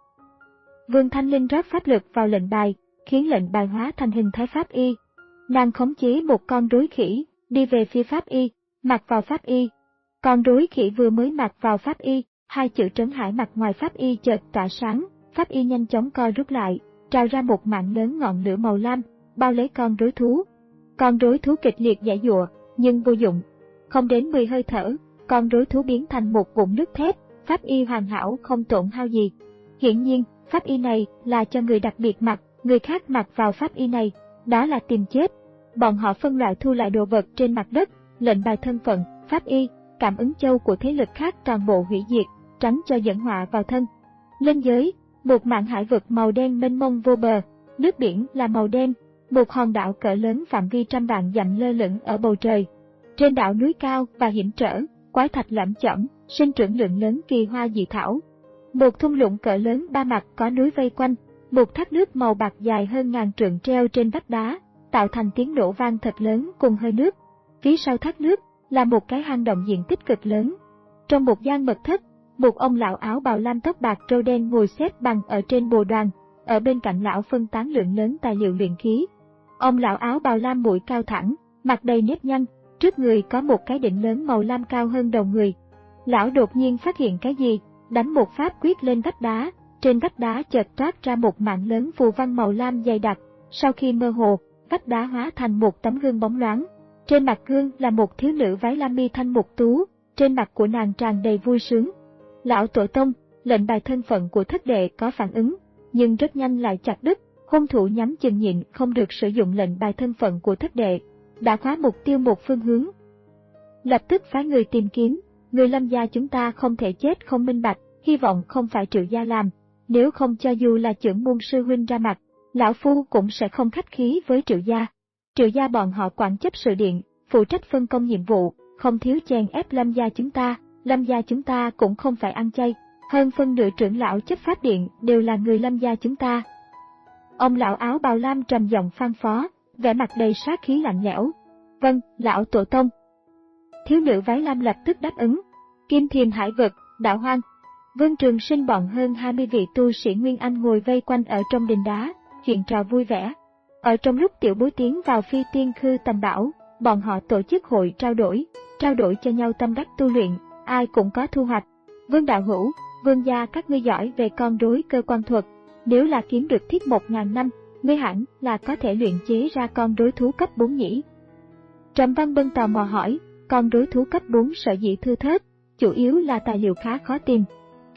Vương Thanh Linh rót pháp lực vào lệnh bài, khiến lệnh bài hóa thành hình thái pháp y. Nàng khống chế một con rối khỉ, đi về phía pháp y, mặc vào pháp y. Con rối khỉ vừa mới mặc vào pháp y, hai chữ Trấn Hải mặt ngoài pháp y chợt tỏa sáng, pháp y nhanh chóng co rút lại, trào ra một mảng lớn ngọn lửa màu lam, bao lấy con rối thú. Con rối thú kịch liệt giãy giụa, nhưng vô dụng. Không đến mười hơi thở, con rối thú biến thành một vụn nước thép, pháp y hoàn hảo không tổn hao gì. Hiển nhiên, pháp y này là cho người đặc biệt mặc, người khác mặc vào pháp y này, đó là tìm chết. Bọn họ phân loại thu lại đồ vật trên mặt đất, lệnh bài thân phận, pháp y, cảm ứng châu của thế lực khác toàn bộ hủy diệt, tránh cho dẫn họa vào thân. Linh giới, một mảng hải vực màu đen mênh mông vô bờ, nước biển là màu đen, một hòn đảo cỡ lớn phạm vi trăm vạn dặm lơ lửng ở bầu trời. Trên đảo núi cao và hiểm trở, quái thạch lởm chởm, sinh trưởng lượng lớn kỳ hoa dị thảo. Một thung lũng cỡ lớn ba mặt có núi vây quanh, một thác nước màu bạc dài hơn ngàn trượng treo trên vách đá, tạo thành tiếng nổ vang thật lớn cùng hơi nước. Phía sau thác nước là một cái hang động diện tích cực lớn. Trong một gian mật thất, một ông lão áo bào lam tóc bạc râu đen ngồi xếp bằng ở trên bồ đoàn, ở bên cạnh lão phân tán lượng lớn tài liệu luyện khí. Ông lão áo bào lam mũi cao thẳng, mặt đầy nếp nhăn, trước người có một cái đỉnh lớn màu lam cao hơn đầu người. Lão đột nhiên phát hiện cái gì, đánh một pháp quyết lên vách đá, trên vách đá chợt toát ra một mảng lớn phù văn màu lam dày đặc, sau khi mơ hồ, vách đá hóa thành một tấm gương bóng loáng. Trên mặt gương là một thiếu nữ váy lam mi thanh mục tú, trên mặt của nàng tràn đầy vui sướng. Lão tổ tông, lệnh bài thân phận của thất đệ có phản ứng, nhưng rất nhanh lại chặt đứt, hung thủ nhắm chừng nhịn không được sử dụng lệnh bài thân phận của thất đệ, đã khóa mục tiêu một phương hướng. Lập tức phái người tìm kiếm, người Lâm gia chúng ta không thể chết không minh bạch, hy vọng không phải Triệu gia làm, nếu không cho dù là trưởng môn sư huynh ra mặt, lão phu cũng sẽ không khách khí với Triệu gia. Triệu gia bọn họ quản chấp sự điện, phụ trách phân công nhiệm vụ, không thiếu chèn ép Lâm gia chúng ta, Lâm gia chúng ta cũng không phải ăn chay, hơn phân nửa trưởng lão chấp pháp điện đều là người Lâm gia chúng ta. Ông lão áo bào lam trầm giọng phân phó, vẻ mặt đầy sát khí lạnh lẽo. Vâng, lão tổ tông. Thiếu nữ váy lam lập tức đáp ứng. Kim Thiềm hải vực, đảo hoang. Vương Trường Sinh bọn hơn hai mươi vị tu sĩ Nguyên Anh ngồi vây quanh ở trong đình đá, chuyện trò vui vẻ. Ở trong lúc tiểu bối tiến vào Phi Tiên Khư tầm bảo, bọn họ tổ chức hội trao đổi, trao đổi cho nhau tâm đắc tu luyện, ai cũng có thu hoạch. Vương đạo hữu, Vương gia các ngươi giỏi về con rối cơ quan thuật, nếu là kiếm được thiết một ngàn năm, ngươi hẳn là có thể luyện chế ra con rối thú cấp bốn nhỉ? Trầm Văn Bân tò mò hỏi, con rối thú cấp bốn sở dĩ thưa thớt, chủ yếu là tài liệu khá khó tìm.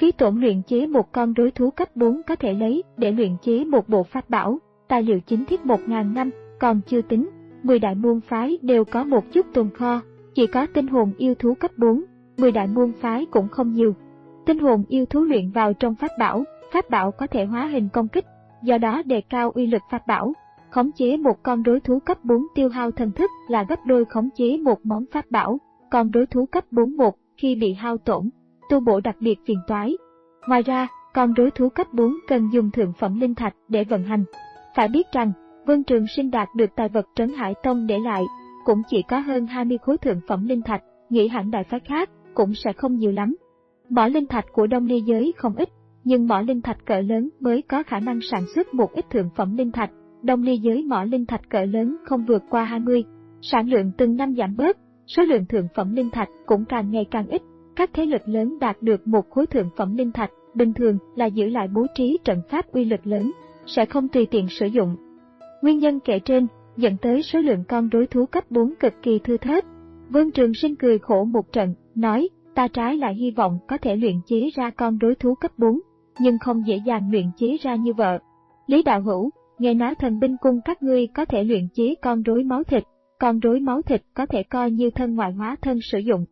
Phí tổn luyện chế một con rối thú cấp bốn có thể lấy để luyện chế một bộ pháp bảo, tài liệu chính thiết một nghìn năm, còn chưa tính, mười đại môn phái đều có một chút tồn kho, chỉ có tinh hồn yêu thú cấp bốn, mười đại môn phái cũng không nhiều. Tinh hồn yêu thú luyện vào trong pháp bảo, pháp bảo có thể hóa hình công kích, do đó đề cao uy lực pháp bảo. Khống chế một con rối thú cấp bốn tiêu hao thần thức là gấp đôi khống chế một món pháp bảo, còn rối thú cấp bốn một khi bị hao tổn, tu bổ đặc biệt phiền toái. Ngoài ra, con rối thú cấp bốn cần dùng thượng phẩm linh thạch để vận hành. Phải biết rằng, Vương Trường Sinh đạt được tài vật Trấn Hải Tông để lại, cũng chỉ có hơn hai mươi khối thượng phẩm linh thạch, nghĩ hẳn đại phái khác cũng sẽ không nhiều lắm. Mỏ linh thạch của Đông Ly giới không ít, nhưng mỏ linh thạch cỡ lớn mới có khả năng sản xuất một ít thượng phẩm linh thạch. Đông Ly giới mỏ linh thạch cỡ lớn không vượt qua hai mươi, sản lượng từng năm giảm bớt, số lượng thượng phẩm linh thạch cũng càng ngày càng ít. Các thế lực lớn đạt được một khối thượng phẩm linh thạch, bình thường là giữ lại bố trí trận pháp uy lực lớn, sẽ không tùy tiện sử dụng. Nguyên nhân kể trên dẫn tới số lượng con rối thú cấp bốn cực kỳ thưa thớt. Vương Trường Sinh cười khổ một trận, nói, ta trái lại hy vọng có thể luyện chế ra con rối thú cấp bốn, nhưng không dễ dàng luyện chế ra như vợ. Lý Đạo Hữu, nghe nói thần binh cung các ngươi có thể luyện chế con rối máu thịt, con rối máu thịt có thể coi như thân ngoại hóa thân sử dụng.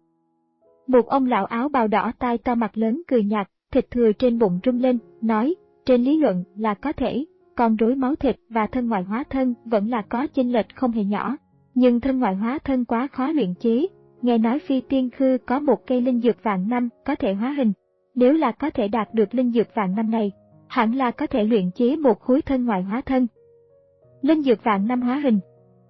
Một ông lão áo bào đỏ tai to mặt lớn cười nhạt, thịt thừa trên bụng rung lên, nói, trên lý luận là có thể, con rối máu thịt và thân ngoại hóa thân vẫn là có chênh lệch không hề nhỏ, nhưng thân ngoại hóa thân quá khó luyện chế. Nghe nói Phi Tiên Khư có một cây linh dược vạn năm có thể hóa hình, nếu là có thể đạt được linh dược vạn năm này, hẳn là có thể luyện chế một khối thân ngoại hóa thân. Linh dược vạn năm hóa hình.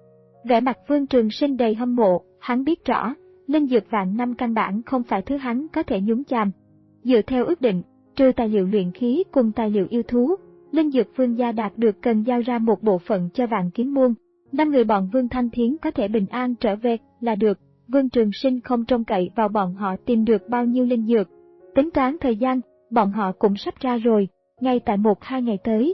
Vẻ mặt Vương Trường Sinh đầy hâm mộ, hắn biết rõ, linh dược vạn năm căn bản không phải thứ hắn có thể nhúng chàm. Dựa theo ước định, trừ tài liệu luyện khí cùng tài liệu yêu thú, linh dược Vương gia đạt được cần giao ra một bộ phận cho Vạn Kiếm môn. Năm người bọn Vương Thanh Thiến có thể bình an trở về là được. Vương Trường Sinh không trông cậy vào bọn họ tìm được bao nhiêu linh dược. Tính toán thời gian, bọn họ cũng sắp ra rồi, ngay tại một hai ngày tới.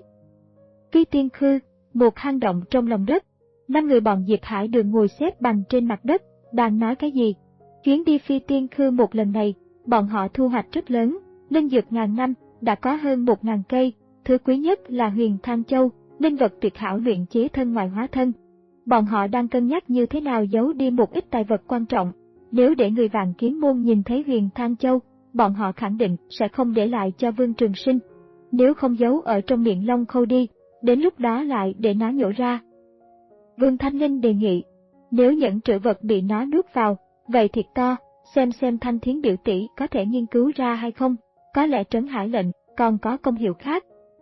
Phi Tiên Khư, một hang động trong lòng đất. Năm người bọn Diệp Hải Đường ngồi xếp bằng trên mặt đất, đang nói cái gì. Chuyến đi Phi Tiên Khư một lần này, bọn họ thu hoạch rất lớn, linh dược ngàn năm, đã có hơn một ngàn cây, thứ quý nhất là Huyền Thanh Châu, linh vật tuyệt hảo luyện chế thân ngoại hóa thân. Bọn họ đang cân nhắc như thế nào giấu đi một ít tài vật quan trọng. Nếu để người Vạn Kiếm môn nhìn thấy Huyền Thanh Châu, bọn họ khẳng định sẽ không để lại cho Vương Trường Sinh. Nếu không giấu ở trong miệng Long Khâu đi, đến lúc đó lại để nó nhổ ra. Vương Thanh Linh đề nghị, nếu những trữ vật bị nó nuốt vào, vậy thiệt to, xem xem Thanh Thiến biểu tỷ có thể nghiên cứu ra hay không, có lẽ Trấn Hải lệnh còn có công hiệu khác.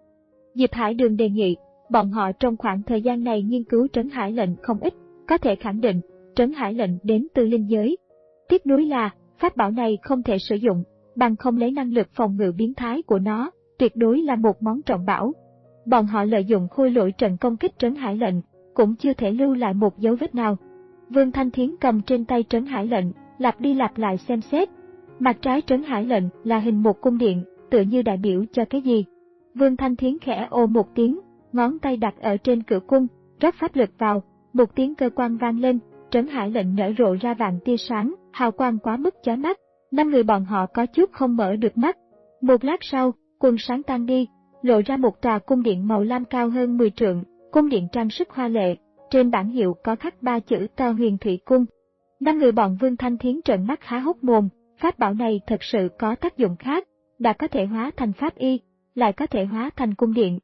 Diệp Hải Đường đề nghị, bọn họ trong khoảng thời gian này nghiên cứu Trấn Hải lệnh không ít, có thể khẳng định, Trấn Hải lệnh đến từ linh giới. Tiếc nuối là, pháp bảo này không thể sử dụng, bằng không lấy năng lực phòng ngự biến thái của nó, tuyệt đối là một món trọng bảo. Bọn họ lợi dụng khôi lỗi trận công kích Trấn Hải lệnh, cũng chưa thể lưu lại một dấu vết nào. Vương Thanh Thiến cầm trên tay Trấn Hải lệnh, lặp đi lặp lại xem xét. Mặt trái Trấn Hải lệnh là hình một cung điện, tựa như đại biểu cho cái gì. Vương Thanh Thiến khẽ ồ một tiếng, ngón tay đặt ở trên cửa cung, rót pháp lực vào, một tiếng cơ quan vang lên, Trấn Hải lệnh nở rộ ra vàng tia sáng, hào quang quá mức chói mắt. Năm người bọn họ có chút không mở được mắt. Một lát sau, quần sáng tan đi, lộ ra một tòa cung điện màu lam cao hơn mười trượng, cung điện trang sức hoa lệ, trên bảng hiệu có khắc ba chữ to Huyền Thủy Cung. Năm người bọn Vương Thanh Thiến trợn mắt há hốc mồm, pháp bảo này thật sự có tác dụng khác, đã có thể hóa thành pháp y, lại có thể hóa thành cung điện.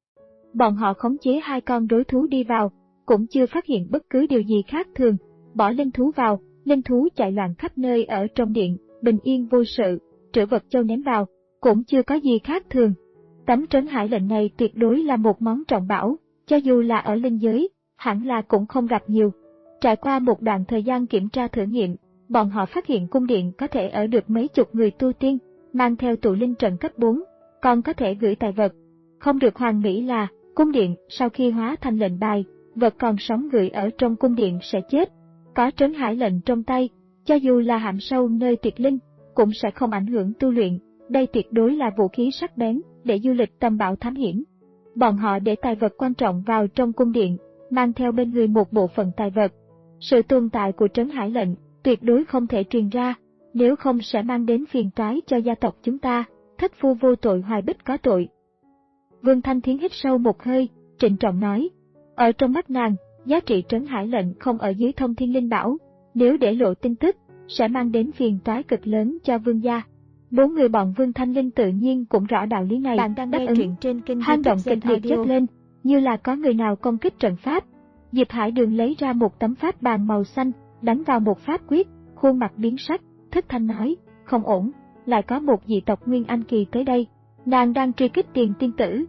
Bọn họ khống chế hai con rối thú đi vào, cũng chưa phát hiện bất cứ điều gì khác thường, bỏ linh thú vào, linh thú chạy loạn khắp nơi ở trong điện, bình yên vô sự, trữ vật châu ném vào, cũng chưa có gì khác thường. Tấm Trấn Hải lệnh này tuyệt đối là một món trọng bảo, cho dù là ở linh giới, hẳn là cũng không gặp nhiều. Trải qua một đoạn thời gian kiểm tra thử nghiệm, bọn họ phát hiện cung điện có thể ở được mấy chục người tu tiên, mang theo tụ linh trận cấp bốn, còn có thể gửi tài vật. Không được hoàn mỹ là, cung điện sau khi hóa thành lệnh bài, vật còn sống gửi ở trong cung điện sẽ chết. Có Trấn Hải lệnh trong tay, cho dù là hãm sâu nơi tuyệt linh, cũng sẽ không ảnh hưởng tu luyện. Đây tuyệt đối là vũ khí sắc bén để du lịch tầm bảo thám hiểm. Bọn họ để tài vật quan trọng vào trong cung điện, mang theo bên người một bộ phận tài vật. Sự tồn tại của Trấn Hải lệnh tuyệt đối không thể truyền ra, nếu không sẽ mang đến phiền toái cho gia tộc chúng ta. thất phu vô tội hoài bích có tội. Vương Thanh Thiến hít sâu một hơi, trịnh trọng nói. Ở trong mắt nàng, giá trị trấn hải lệnh không ở dưới thông thiên linh bảo, nếu để lộ tin tức, sẽ mang đến phiền toái cực lớn cho vương gia. Bốn người bọn Vương Thanh Linh tự nhiên cũng rõ đạo lý này. Bạn đang đáp nghe ứng. truyện trên kênh Hang động YouTube kịch liệt chất lên, như là có người nào công kích trận pháp. Diệp Hải Đường lấy ra một tấm pháp bàn màu xanh, đánh vào một pháp quyết, khuôn mặt biến sắc, thất thanh nói, không ổn, lại có một dị tộc Nguyên Anh Kỳ tới đây, nàng đang truy kích Tiền tiên tử.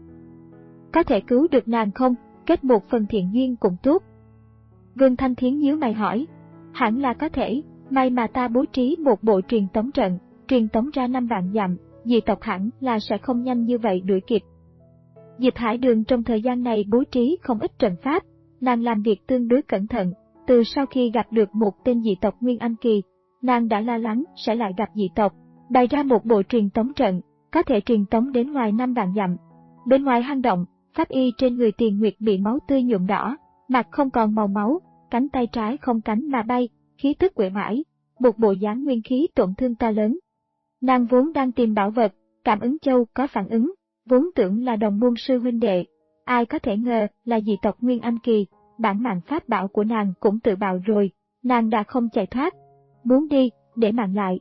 Có thể cứu được nàng không, kết một phần thiện duyên cũng tốt. Vương Thanh Thiến nhíu mày hỏi, hẳn là có thể, may mà ta bố trí một bộ truyền tống trận, truyền tống ra năm vạn dặm, dị tộc hẳn là sẽ không nhanh như vậy đuổi kịp. Diệp Hải Đường trong thời gian này bố trí không ít trận pháp, nàng làm việc tương đối cẩn thận, từ sau khi gặp được một tên dị tộc Nguyên Anh Kỳ, nàng đã lo lắng sẽ lại gặp dị tộc, bày ra một bộ truyền tống trận, có thể truyền tống đến ngoài năm vạn dặm. Bên ngoài hang động, pháp y trên người Tiền Nguyệt bị máu tươi nhuộm đỏ, mặt không còn màu máu, cánh tay trái không cánh mà bay, khí tức uể oải, một bộ dáng nguyên khí tổn thương to lớn. Nàng vốn đang tìm bảo vật, cảm ứng châu có phản ứng, vốn tưởng là đồng môn sư huynh đệ, ai có thể ngờ là dị tộc Nguyên Anh Kỳ, bản mạng pháp bảo của nàng cũng tự bạo rồi, nàng đã không chạy thoát, muốn đi, để mạng lại.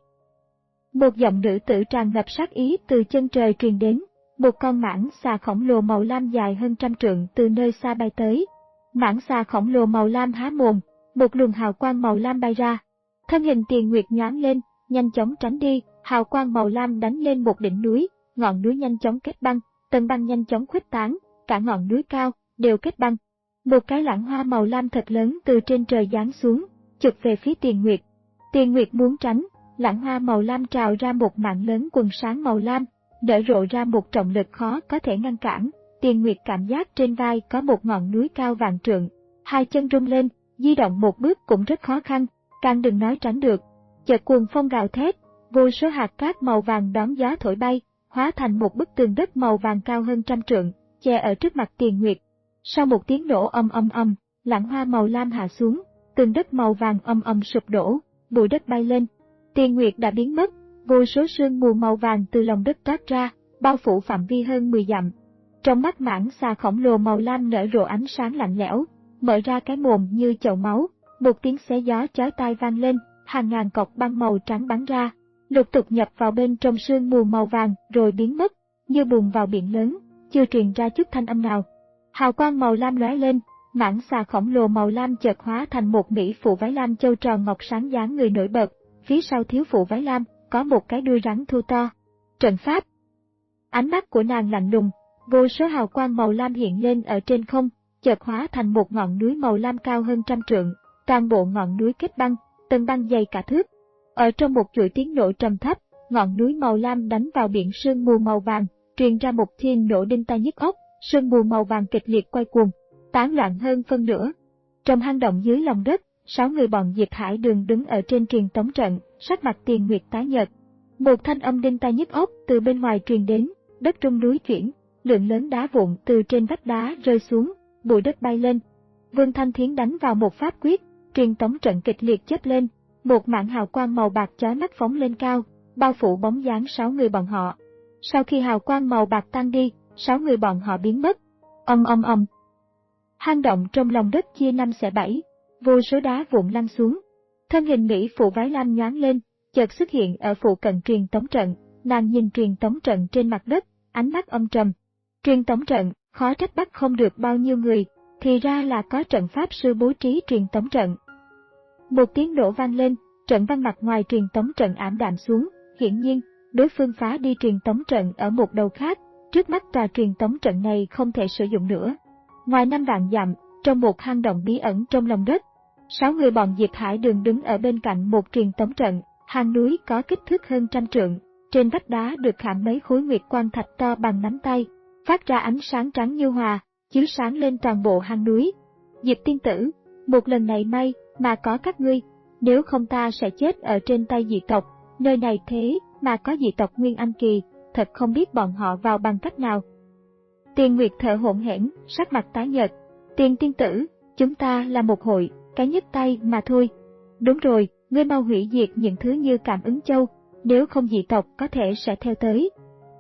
Một giọng nữ tử tràn ngập sát ý từ chân trời truyền đến, một con mãng xà khổng lồ màu lam dài hơn trăm trượng từ nơi xa bay tới. Mãng xà khổng lồ màu lam há mồm, một luồng hào quang màu lam bay ra. Thân hình Tiền Nguyệt nhoáng lên, nhanh chóng tránh đi, hào quang màu lam đánh lên một đỉnh núi, ngọn núi nhanh chóng kết băng, tầng băng nhanh chóng khuếch tán, cả ngọn núi cao đều kết băng. Một cái lãng hoa màu lam thật lớn từ trên trời giáng xuống, chụp về phía Tiền Nguyệt. Tiền Nguyệt muốn tránh, lãng hoa màu lam trào ra một mạng lớn quần sáng màu lam, nở rộ ra một trọng lực khó có thể ngăn cản. Tiền Nguyệt cảm giác trên vai có một ngọn núi cao vạn trượng, hai chân rung lên, di động một bước cũng rất khó khăn, càng đừng nói tránh được. Chợt cuồng phong gào thét, vô số hạt cát màu vàng đón gió thổi bay, hóa thành một bức tường đất màu vàng cao hơn trăm trượng, che ở trước mặt Tiền Nguyệt. Sau một tiếng nổ ầm ầm ầm, lãng hoa màu lam hạ xuống, tường đất màu vàng ầm ầm sụp đổ, bụi đất bay lên. Tiền Nguyệt đã biến mất, vô số sương mù màu vàng từ lòng đất toát ra, bao phủ phạm vi hơn mười dặm. Trong mắt mãng xà khổng lồ màu lam nở rộ ánh sáng lạnh lẽo, mở ra cái mồm như chậu máu, một tiếng xé gió chói tai vang lên, hàng ngàn cọc băng màu trắng bắn ra, lục tục nhập vào bên trong sương mù màu vàng rồi biến mất, như bùn vào biển lớn, chưa truyền ra chút thanh âm nào. Hào quang màu lam lóe lên, mãng xà khổng lồ màu lam chợt hóa thành một mỹ phụ váy lam châu tròn ngọc sáng dáng người nổi bật, phía sau thiếu phụ váy lam có một cái đuôi rắn thu to. Trận pháp. Ánh mắt của nàng lạnh lùng, vô số hào quang màu lam hiện lên ở trên không, chợt hóa thành một ngọn núi màu lam cao hơn trăm trượng, toàn bộ ngọn núi kết băng, tầng băng dày cả thước. Ở trong một chuỗi tiếng nổ trầm thấp, ngọn núi màu lam đánh vào biển sương mù màu vàng, truyền ra một thiên nổ đinh tai nhức óc, sương mù màu vàng kịch liệt quay cuồng, tán loạn hơn phân nửa. Trong hang động dưới lòng đất, sáu người bọn Diệp Hải Đường đứng ở trên truyền tống trận, sắc mặt Tiền Nguyệt tái nhợt. Một thanh âm đinh tai nhức óc từ bên ngoài truyền đến, đất rung núi chuyển, lượng lớn đá vụn từ trên vách đá rơi xuống, bụi đất bay lên. Vương Thanh Thiến đánh vào một pháp quyết, truyền tống trận kịch liệt chớp lên, một mảng hào quang màu bạc chói mắt phóng lên cao, bao phủ bóng dáng sáu người bọn họ. Sau khi hào quang màu bạc tan đi, sáu người bọn họ biến mất. Ầm ầm ầm. Hang động trong lòng đất chia năm xẻ bảy, vô số đá vụn lăn xuống. Thân hình mỹ phụ váy lam nhoáng lên, chợt xuất hiện ở phụ cận truyền tống trận, nàng nhìn truyền tống trận trên mặt đất, ánh mắt âm trầm. Truyền tống trận, khó trách bắt không được bao nhiêu người, thì ra là có trận pháp sư bố trí truyền tống trận. Một tiếng nổ vang lên, trận văn mặt ngoài truyền tống trận ảm đạm xuống, hiển nhiên, đối phương phá đi truyền tống trận ở một đầu khác, trước mắt tòa truyền tống trận này không thể sử dụng nữa. Ngoài năm vạn dặm, trong một hang động bí ẩn trong lòng đất, sáu người bọn Diệp Hải Đường đứng ở bên cạnh một truyền tống trận, hang núi có kích thước hơn trăm trượng, trên vách đá được khảm mấy khối nguyệt quang thạch to bằng nắm tay, phát ra ánh sáng trắng như hòa, chiếu sáng lên toàn bộ hang núi. Diệp tiên tử, một lần này may mà có các ngươi, nếu không ta sẽ chết ở trên tay dị tộc, nơi này thế mà có dị tộc Nguyên Anh Kỳ, thật không biết bọn họ vào bằng cách nào. Tiền Nguyệt thở hổn hển, sắc mặt tái nhợt. Tiền tiên tử, chúng ta là một hội, cái nhấc tay mà thôi. Đúng rồi, ngươi mau hủy diệt những thứ như cảm ứng châu, nếu không dị tộc có thể sẽ theo tới.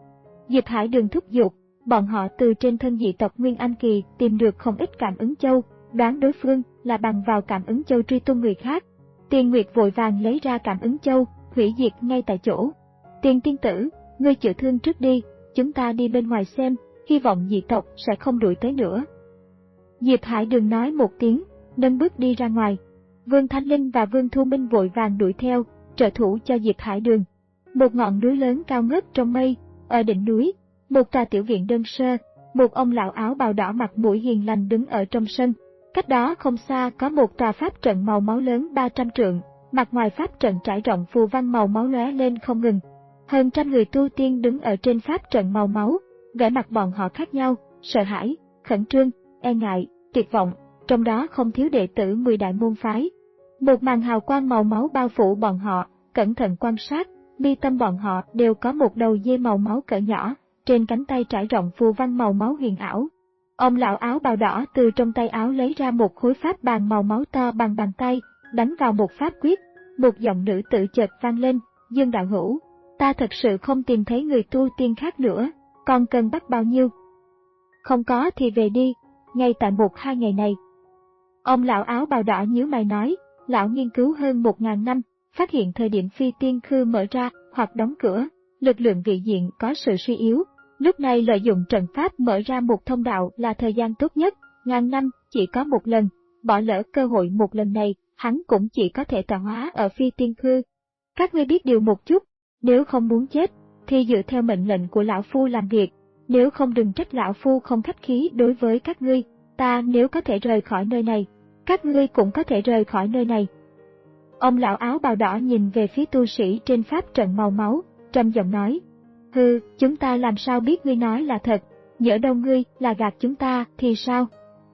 Diệp Hải Đường thúc giục, bọn họ từ trên thân dị tộc Nguyên Anh Kỳ tìm được không ít cảm ứng châu, đoán đối phương là bằng vào cảm ứng châu truy tung người khác. Tiền Nguyệt vội vàng lấy ra cảm ứng châu, hủy diệt ngay tại chỗ. Tiền tiên tử, ngươi chữa thương trước đi, chúng ta đi bên ngoài xem, hy vọng dị tộc sẽ không đuổi tới nữa. Diệp Hải Đường nói một tiếng, nâng bước đi ra ngoài. Vương Thanh Linh và Vương Thu Minh vội vàng đuổi theo, trợ thủ cho Diệp Hải Đường. Một ngọn núi lớn cao ngất trong mây, ở đỉnh núi, một tòa tiểu viện đơn sơ, một ông lão áo bào đỏ mặt mũi hiền lành đứng ở trong sân. Cách đó không xa có một tòa pháp trận màu máu lớn ba trăm trượng, mặt ngoài pháp trận trải rộng phù văn màu máu lóe lên không ngừng. Hơn trăm người tu tiên đứng ở trên pháp trận màu máu, vẻ mặt bọn họ khác nhau, sợ hãi, khẩn trương, e ngại, tuyệt vọng, trong đó không thiếu đệ tử mười đại môn phái. Một màn hào quang màu máu bao phủ bọn họ, cẩn thận quan sát, mi tâm bọn họ đều có một đầu dê màu máu cỡ nhỏ, trên cánh tay trải rộng phù văn màu máu huyền ảo. Ông lão áo bào đỏ từ trong tay áo lấy ra một khối pháp bàn màu máu to bằng bàn tay, đánh vào một pháp quyết, một giọng nữ tự chợt vang lên, Dương đạo hữu, ta thật sự không tìm thấy người tu tiên khác nữa, còn cần bắt bao nhiêu? Không có thì về đi, ngay tại một hai ngày này. Ông lão áo bào đỏ nhíu mày nói, lão nghiên cứu hơn một ngàn năm, phát hiện thời điểm phi tiên khư mở ra hoặc đóng cửa, lực lượng vị diện có sự suy yếu. Lúc này lợi dụng trận pháp mở ra một thông đạo là thời gian tốt nhất, ngàn năm chỉ có một lần, bỏ lỡ cơ hội một lần này, hắn cũng chỉ có thể tọa hóa ở phi tiên khư. Các ngươi biết điều một chút, nếu không muốn chết, thì dựa theo mệnh lệnh của lão phu làm việc, nếu không đừng trách lão phu không khách khí đối với các ngươi, ta nếu có thể rời khỏi nơi này, các ngươi cũng có thể rời khỏi nơi này. Ông lão áo bào đỏ nhìn về phía tu sĩ trên pháp trận màu máu, trầm giọng nói, hừ, chúng ta làm sao biết ngươi nói là thật, nhỡ đâu ngươi là gạt chúng ta thì sao?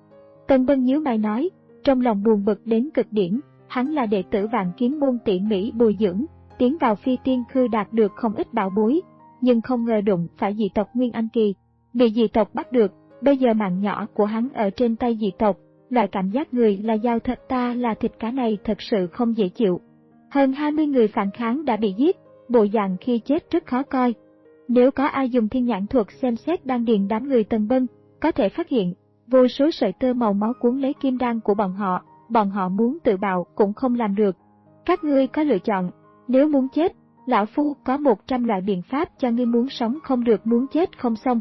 Tân Bân nhíu mày nói, trong lòng buồn bực đến cực điểm, hắn là đệ tử Vạn Kiếm môn tỉ mỉ bồi dưỡng, tiến vào phi tiên khư đạt được không ít bảo bối, nhưng không ngờ đụng phải dị tộc Nguyên Anh Kỳ, bị dị tộc bắt được, bây giờ mạng nhỏ của hắn ở trên tay dị tộc, loại cảm giác người là dao thật ta là thịt cá này thật sự không dễ chịu. Hơn hai mươi người phản kháng đã bị giết, bộ dạng khi chết rất khó coi. Nếu có ai dùng thiên nhãn thuật xem xét đan điền đám người Tần Bân, có thể phát hiện, vô số sợi tơ màu máu cuốn lấy kim đan của bọn họ, bọn họ muốn tự bạo cũng không làm được. Các ngươi có lựa chọn, nếu muốn chết, lão phu có một trăm loại biện pháp cho ngươi muốn sống không được muốn chết không xong.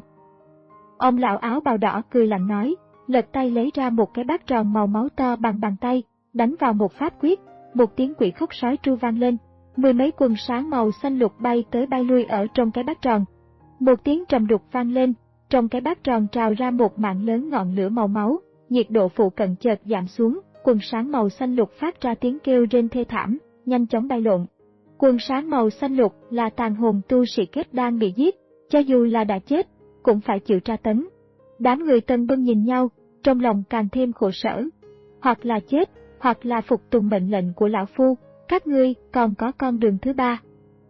Ông lão áo bào đỏ cười lạnh nói, lật tay lấy ra một cái bát tròn màu máu to bằng bàn tay, đánh vào một pháp quyết, một tiếng quỷ khóc sói tru vang lên. Mười mấy quần sáng màu xanh lục bay tới bay lui ở trong cái bát tròn. Một tiếng trầm đục vang lên, trong cái bát tròn trào ra một mạng lớn ngọn lửa màu máu, nhiệt độ phụ cận chợt giảm xuống, quần sáng màu xanh lục phát ra tiếng kêu rên thê thảm, nhanh chóng bay lộn. Quần sáng màu xanh lục là tàn hồn tu sĩ kết đan bị giết, cho dù là đã chết, cũng phải chịu tra tấn. Đám người Tân Bân nhìn nhau, trong lòng càng thêm khổ sở. Hoặc là chết, hoặc là phục tùng mệnh lệnh của lão phu. Các ngươi còn có con đường thứ ba.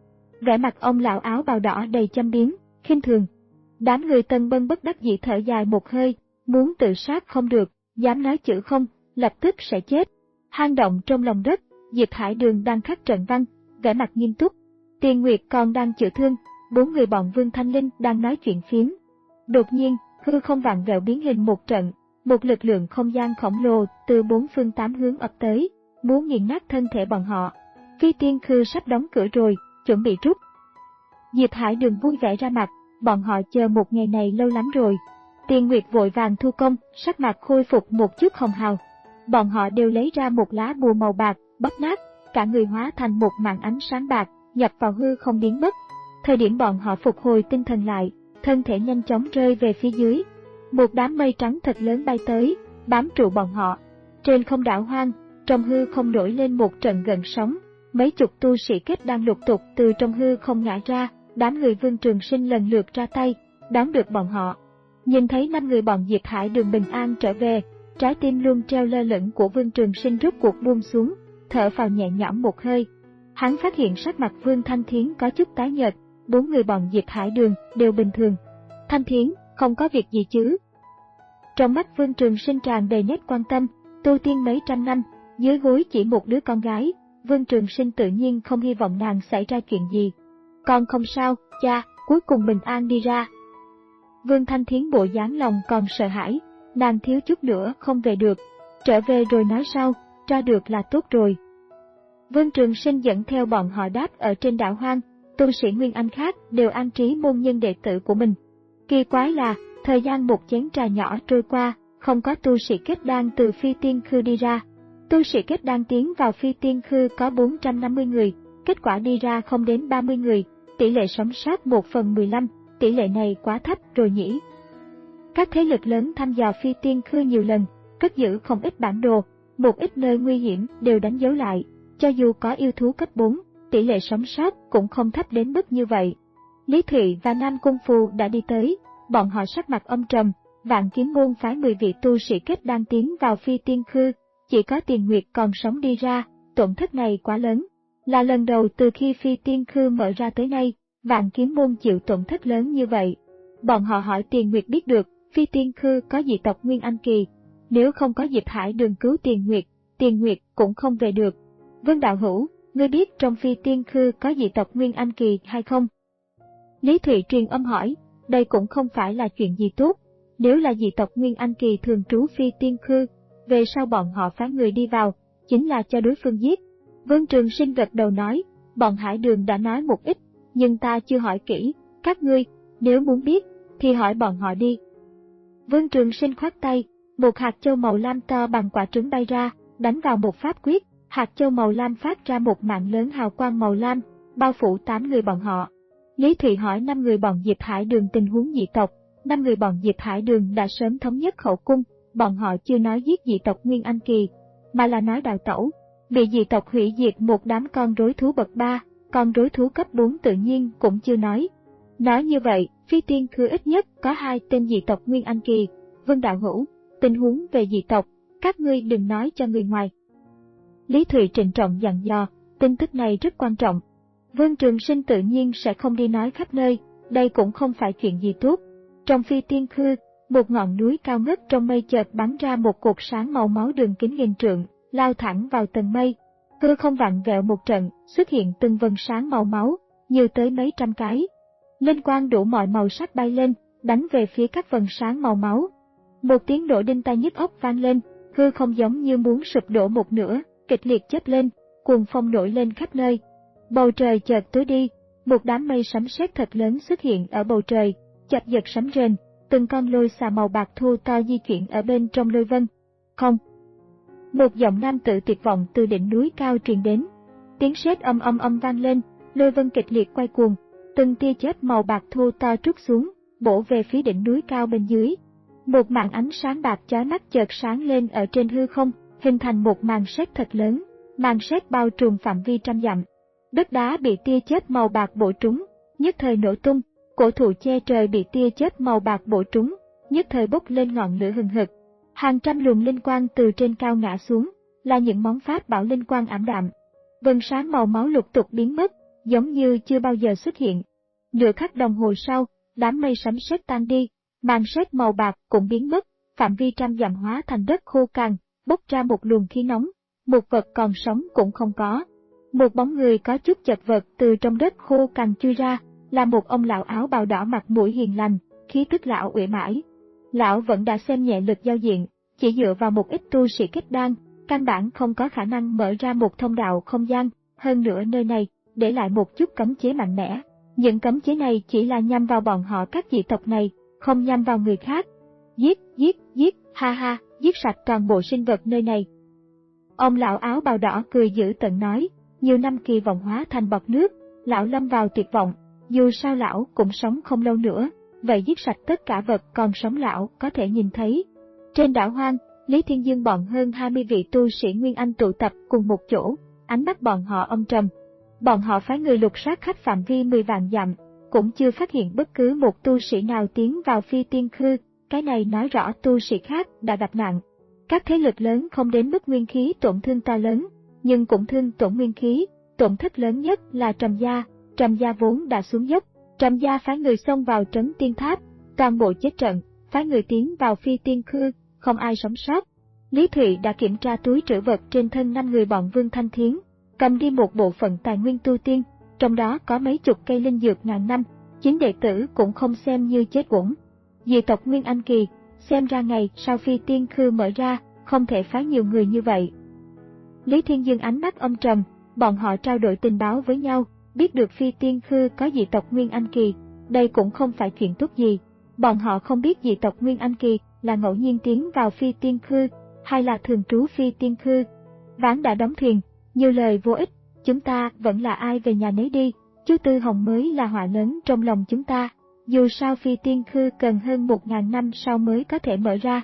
Vẻ mặt ông lão áo bào đỏ đầy châm biếm, khinh thường. Đám người Tân Bân bất đắc dĩ thở dài một hơi, muốn tự sát không được, dám nói chữ không, lập tức sẽ chết. Hang động trong lòng đất, Diệp Hải Đường đang khắc trận văn, vẻ mặt nghiêm túc. Tiền Nguyệt còn đang chữa thương, bốn người bọn Vương Thanh Linh đang nói chuyện phiếm. Đột nhiên, hư không vặn vẹo biến hình một trận, một lực lượng không gian khổng lồ từ bốn phương tám hướng ập tới, muốn nghiền nát thân thể bọn họ. Phi tiên khư sắp đóng cửa rồi, chuẩn bị rút. Diệp Hải Đường vui vẻ ra mặt, bọn họ chờ một ngày này lâu lắm rồi. Tiền Nguyệt vội vàng thu công, sắc mặt khôi phục một chút hồng hào. Bọn họ đều lấy ra một lá bùa màu bạc, bóp nát, cả người hóa thành một màn ánh sáng bạc, nhập vào hư không biến mất. Thời điểm bọn họ phục hồi tinh thần lại, thân thể nhanh chóng rơi về phía dưới. Một đám mây trắng thật lớn bay tới, bám trụ bọn họ. Trên không đảo hoang, trong hư không nổi lên một trận gần sóng, mấy chục tu sĩ kết đang lục tục từ trong hư không ngã ra, đám người Vương Trường Sinh lần lượt ra tay, đón được bọn họ. Nhìn thấy năm người bọn Diệp Hải Đường bình an trở về, trái tim luôn treo lơ lửng của Vương Trường Sinh rút cuộc buông xuống, thở vào nhẹ nhõm một hơi. Hắn phát hiện sắc mặt Vương Thanh Thiến có chút tái nhợt, bốn người bọn Diệp Hải Đường đều bình thường. Thanh Thiến, không có việc gì chứ? Trong mắt Vương Trường Sinh tràn đầy nét quan tâm, tu tiên mấy trăm năm, dưới gối chỉ một đứa con gái, Vương Trường Sinh tự nhiên không hy vọng nàng xảy ra chuyện gì. Con không sao, cha, cuối cùng bình an đi ra. Vương Thanh Thiến bộ dáng lòng còn sợ hãi, nàng thiếu chút nữa không về được, trở về rồi nói sau, ra được là tốt rồi. Vương Trường Sinh dẫn theo bọn họ đáp ở trên đảo hoang, tu sĩ Nguyên Anh khác đều an trí môn nhân đệ tử của mình. Kỳ quái là, thời gian một chén trà nhỏ trôi qua, không có tu sĩ kết đan từ Phi Tiên Khư đi ra. Tu sĩ kết đan tiến vào Phi Tiên Khư có bốn trăm năm mươi người, kết quả đi ra không đến ba mươi người, tỷ lệ sống sót một phần mười lăm, tỷ lệ này quá thấp rồi nhỉ. Các thế lực lớn thăm dò Phi Tiên Khư nhiều lần, cất giữ không ít bản đồ, một ít nơi nguy hiểm đều đánh dấu lại, cho dù có yêu thú cấp bốn, tỷ lệ sống sót cũng không thấp đến mức như vậy. Lý Thụy và Nam Cung Phù đã đi tới, bọn họ sắc mặt âm trầm, Vạn Kiếm Môn phái mười vị tu sĩ kết đan tiến vào Phi Tiên Khư, chỉ có Tiền Nguyệt còn sống đi ra, tổn thất này quá lớn. Là lần đầu từ khi Phi Tiên Khư mở ra tới nay, Vạn Kiếm Môn chịu tổn thất lớn như vậy. Bọn họ hỏi Tiền Nguyệt biết được, Phi Tiên Khư có dị tộc Nguyên Anh Kỳ, nếu không có Diệp Hải Đường cứu Tiền Nguyệt, Tiền Nguyệt cũng không về được. Vương đạo hữu, ngươi biết trong Phi Tiên Khư có dị tộc Nguyên Anh Kỳ hay không? Lý Thụy truyền âm hỏi, đây cũng không phải là chuyện gì tốt, nếu là dị tộc Nguyên Anh Kỳ thường trú Phi Tiên Khư, về sau bọn họ phái người đi vào, chính là cho đối phương giết. Vương Trường Sinh gật đầu nói, bọn Hải Đường đã nói một ít, nhưng ta chưa hỏi kỹ, các ngươi, nếu muốn biết, thì hỏi bọn họ đi. Vương Trường Sinh khoát tay, một hạt châu màu lam to bằng quả trứng bay ra, đánh vào một pháp quyết, hạt châu màu lam phát ra một mạng lớn hào quang màu lam, bao phủ tám người bọn họ. Lý Thụy hỏi năm người bọn Diệp Hải Đường tình huống dị tộc, năm người bọn Diệp Hải Đường đã sớm thống nhất khẩu cung, bọn họ chưa nói giết dị tộc Nguyên Anh Kỳ, mà là nói đào tẩu, bị dị tộc hủy diệt một đám con rối thú bậc ba, con rối thú cấp bốn tự nhiên cũng chưa nói. Nói như vậy, Phi Tiên Khư ít nhất có hai tên dị tộc Nguyên Anh Kỳ. Vương đạo hữu, tình huống về dị tộc, các ngươi đừng nói cho người ngoài. Lý Thụy trịnh trọng dặn dò, tin tức này rất quan trọng. Vương Trường Sinh tự nhiên sẽ không đi nói khắp nơi, đây cũng không phải chuyện gì tốt. Trong Phi Tiên Khư, một ngọn núi cao ngất trong mây chợt bắn ra một cột sáng màu máu đường kính nghìn trượng, lao thẳng vào tầng mây. Hư không vặn vẹo một trận, xuất hiện từng vầng sáng màu máu, nhiều tới mấy trăm cái. Linh quang đủ mọi màu sắc bay lên, đánh về phía các vầng sáng màu máu. Một tiếng nổ đinh tai nhức óc vang lên, hư không giống như muốn sụp đổ một nửa, kịch liệt chớp lên, cuồng phong nổi lên khắp nơi. Bầu trời chợt tối đi, một đám mây sấm sét thật lớn xuất hiện ở bầu trời, chập giật sấm rền, từng con lôi xà màu bạc thu to di chuyển ở bên trong lôi vân. Không. Một giọng nam tự tuyệt vọng từ đỉnh núi cao truyền đến. Tiếng sét âm âm âm vang lên, lôi vân kịch liệt quay cuồng, từng tia chớp màu bạc thu to trút xuống, bổ về phía đỉnh núi cao bên dưới. Một màn ánh sáng bạc chói mắt chợt sáng lên ở trên hư không, hình thành một màn sét thật lớn, màn sét bao trùm phạm vi trăm dặm. Đất đá bị tia chớp màu bạc bổ trúng, nhất thời nổ tung, cổ thụ che trời bị tia chớp màu bạc bổ trúng, nhất thời bốc lên ngọn lửa hừng hực. Hàng trăm luồng linh quang từ trên cao ngã xuống, là những món pháp bảo linh quang ảm đạm. Vầng sáng màu máu lục tục biến mất, giống như chưa bao giờ xuất hiện. Nửa khắc đồng hồ sau, đám mây sấm sét tan đi, màn sét màu bạc cũng biến mất, phạm vi trăm dặm hóa thành đất khô cằn, bốc ra một luồng khí nóng, một vật còn sống cũng không có. Một bóng người có chút chật vật từ trong đất khô cằn chui ra, là một ông lão áo bào đỏ mặt mũi hiền lành, khí tức lão uể mãi. Lão vẫn đã xem nhẹ lực giao diện, chỉ dựa vào một ít tu sĩ kết đan, căn bản không có khả năng mở ra một thông đạo không gian, hơn nữa nơi này để lại một chút cấm chế mạnh mẽ. Những cấm chế này chỉ là nhằm vào bọn họ các dị tộc này, không nhằm vào người khác. Giết, giết, giết, ha ha, giết sạch toàn bộ sinh vật nơi này. Ông lão áo bào đỏ cười dữ tợn nói, nhiều năm kỳ vọng hóa thành bọt nước, lão lâm vào tuyệt vọng, dù sao lão cũng sống không lâu nữa, vậy giết sạch tất cả vật còn sống lão có thể nhìn thấy. Trên đảo hoang, Lý Thiên Dương bọn hơn hai mươi vị tu sĩ Nguyên Anh tụ tập cùng một chỗ, ánh mắt bọn họ âm trầm. Bọn họ phái người lục soát khắp phạm vi mười vạn dặm, cũng chưa phát hiện bất cứ một tu sĩ nào tiến vào Phi Tiên Khư, cái này nói rõ tu sĩ khác đã gặp nạn. Các thế lực lớn không đến mức nguyên khí tổn thương to lớn, nhưng cũng thương tổn nguyên khí, tổn thất lớn nhất là Trầm Gia. Trầm Gia vốn đã xuống dốc, Trầm Gia phái người xông vào trấn Tiên Tháp, toàn bộ chết trận, phái người tiến vào Phi Tiên Khư, không ai sống sót. Lý Thụy đã kiểm tra túi trữ vật trên thân năm người bọn Vương Thanh Thiến, cầm đi một bộ phận tài nguyên tu tiên, trong đó có mấy chục cây linh dược ngàn năm, chính đệ tử cũng không xem như chết uổng. Dị tộc Nguyên Anh Kỳ, xem ra ngày sau Phi Tiên Khư mở ra, không thể phái nhiều người như vậy. Lý Thiên Dương ánh mắt âm trầm, bọn họ trao đổi tình báo với nhau, biết được Phi Tiên Khư có dị tộc Nguyên Anh Kỳ, đây cũng không phải chuyện tốt gì. Bọn họ không biết dị tộc Nguyên Anh Kỳ là ngẫu nhiên tiến vào Phi Tiên Khư, hay là thường trú Phi Tiên Khư. Ván đã đóng thuyền, nhiều lời vô ích, chúng ta vẫn là ai về nhà nấy đi, chú Tư Hồng mới là họa lớn trong lòng chúng ta. Dù sao Phi Tiên Khư cần hơn một ngàn năm sau mới có thể mở ra.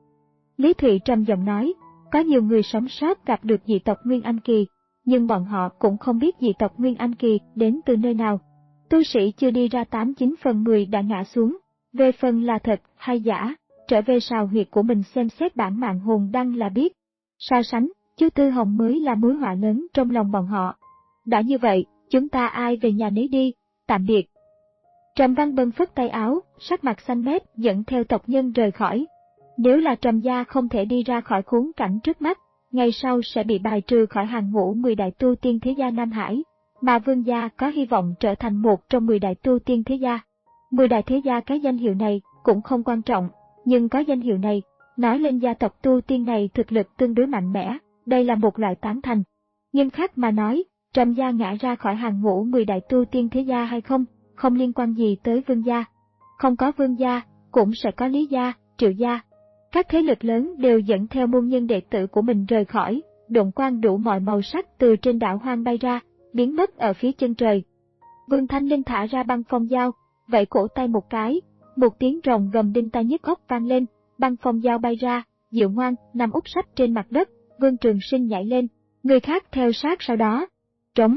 Lý Thụy trầm giọng nói, có nhiều người sống sót gặp được dị tộc Nguyên Anh Kỳ, nhưng bọn họ cũng không biết dị tộc Nguyên Anh Kỳ đến từ nơi nào. Tu sĩ chưa đi ra tám chín phần mười đã ngã xuống, về phần là thật hay giả, trở về sào huyệt của mình xem xét bản mạng hồn đăng là biết. So sánh, chú Tư Hồng mới là mối họa lớn trong lòng bọn họ. Đã như vậy, chúng ta ai về nhà nấy đi, tạm biệt. Trầm Văn Bân phất tay áo, sắc mặt xanh mét dẫn theo tộc nhân rời khỏi. Nếu là Trầm gia không thể đi ra khỏi khốn cảnh trước mắt, ngày sau sẽ bị bài trừ khỏi hàng ngũ mười đại tu tiên thế gia Nam Hải, mà Vương gia có hy vọng trở thành một trong mười đại tu tiên thế gia. Mười đại thế gia cái danh hiệu này cũng không quan trọng, nhưng có danh hiệu này, nói lên gia tộc tu tiên này thực lực tương đối mạnh mẽ, đây là một loại tán thành. Nhưng khác mà nói, Trầm gia ngã ra khỏi hàng ngũ mười đại tu tiên thế gia hay không, không liên quan gì tới Vương gia. Không có Vương gia, cũng sẽ có Lý gia, Triệu gia. Các thế lực lớn đều dẫn theo môn nhân đệ tử của mình rời khỏi, độn quang đủ mọi màu sắc từ trên đảo hoang bay ra, biến mất ở phía chân trời. Vương Thanh Linh thả ra băng phong dao, vẫy cổ tay một cái, một tiếng rồng gầm đinh tai nhức óc vang lên, băng phong dao bay ra, Diệu Ngoan nằm úp sấp trên mặt đất, Vương Trường Sinh nhảy lên, người khác theo sát sau đó. Trống.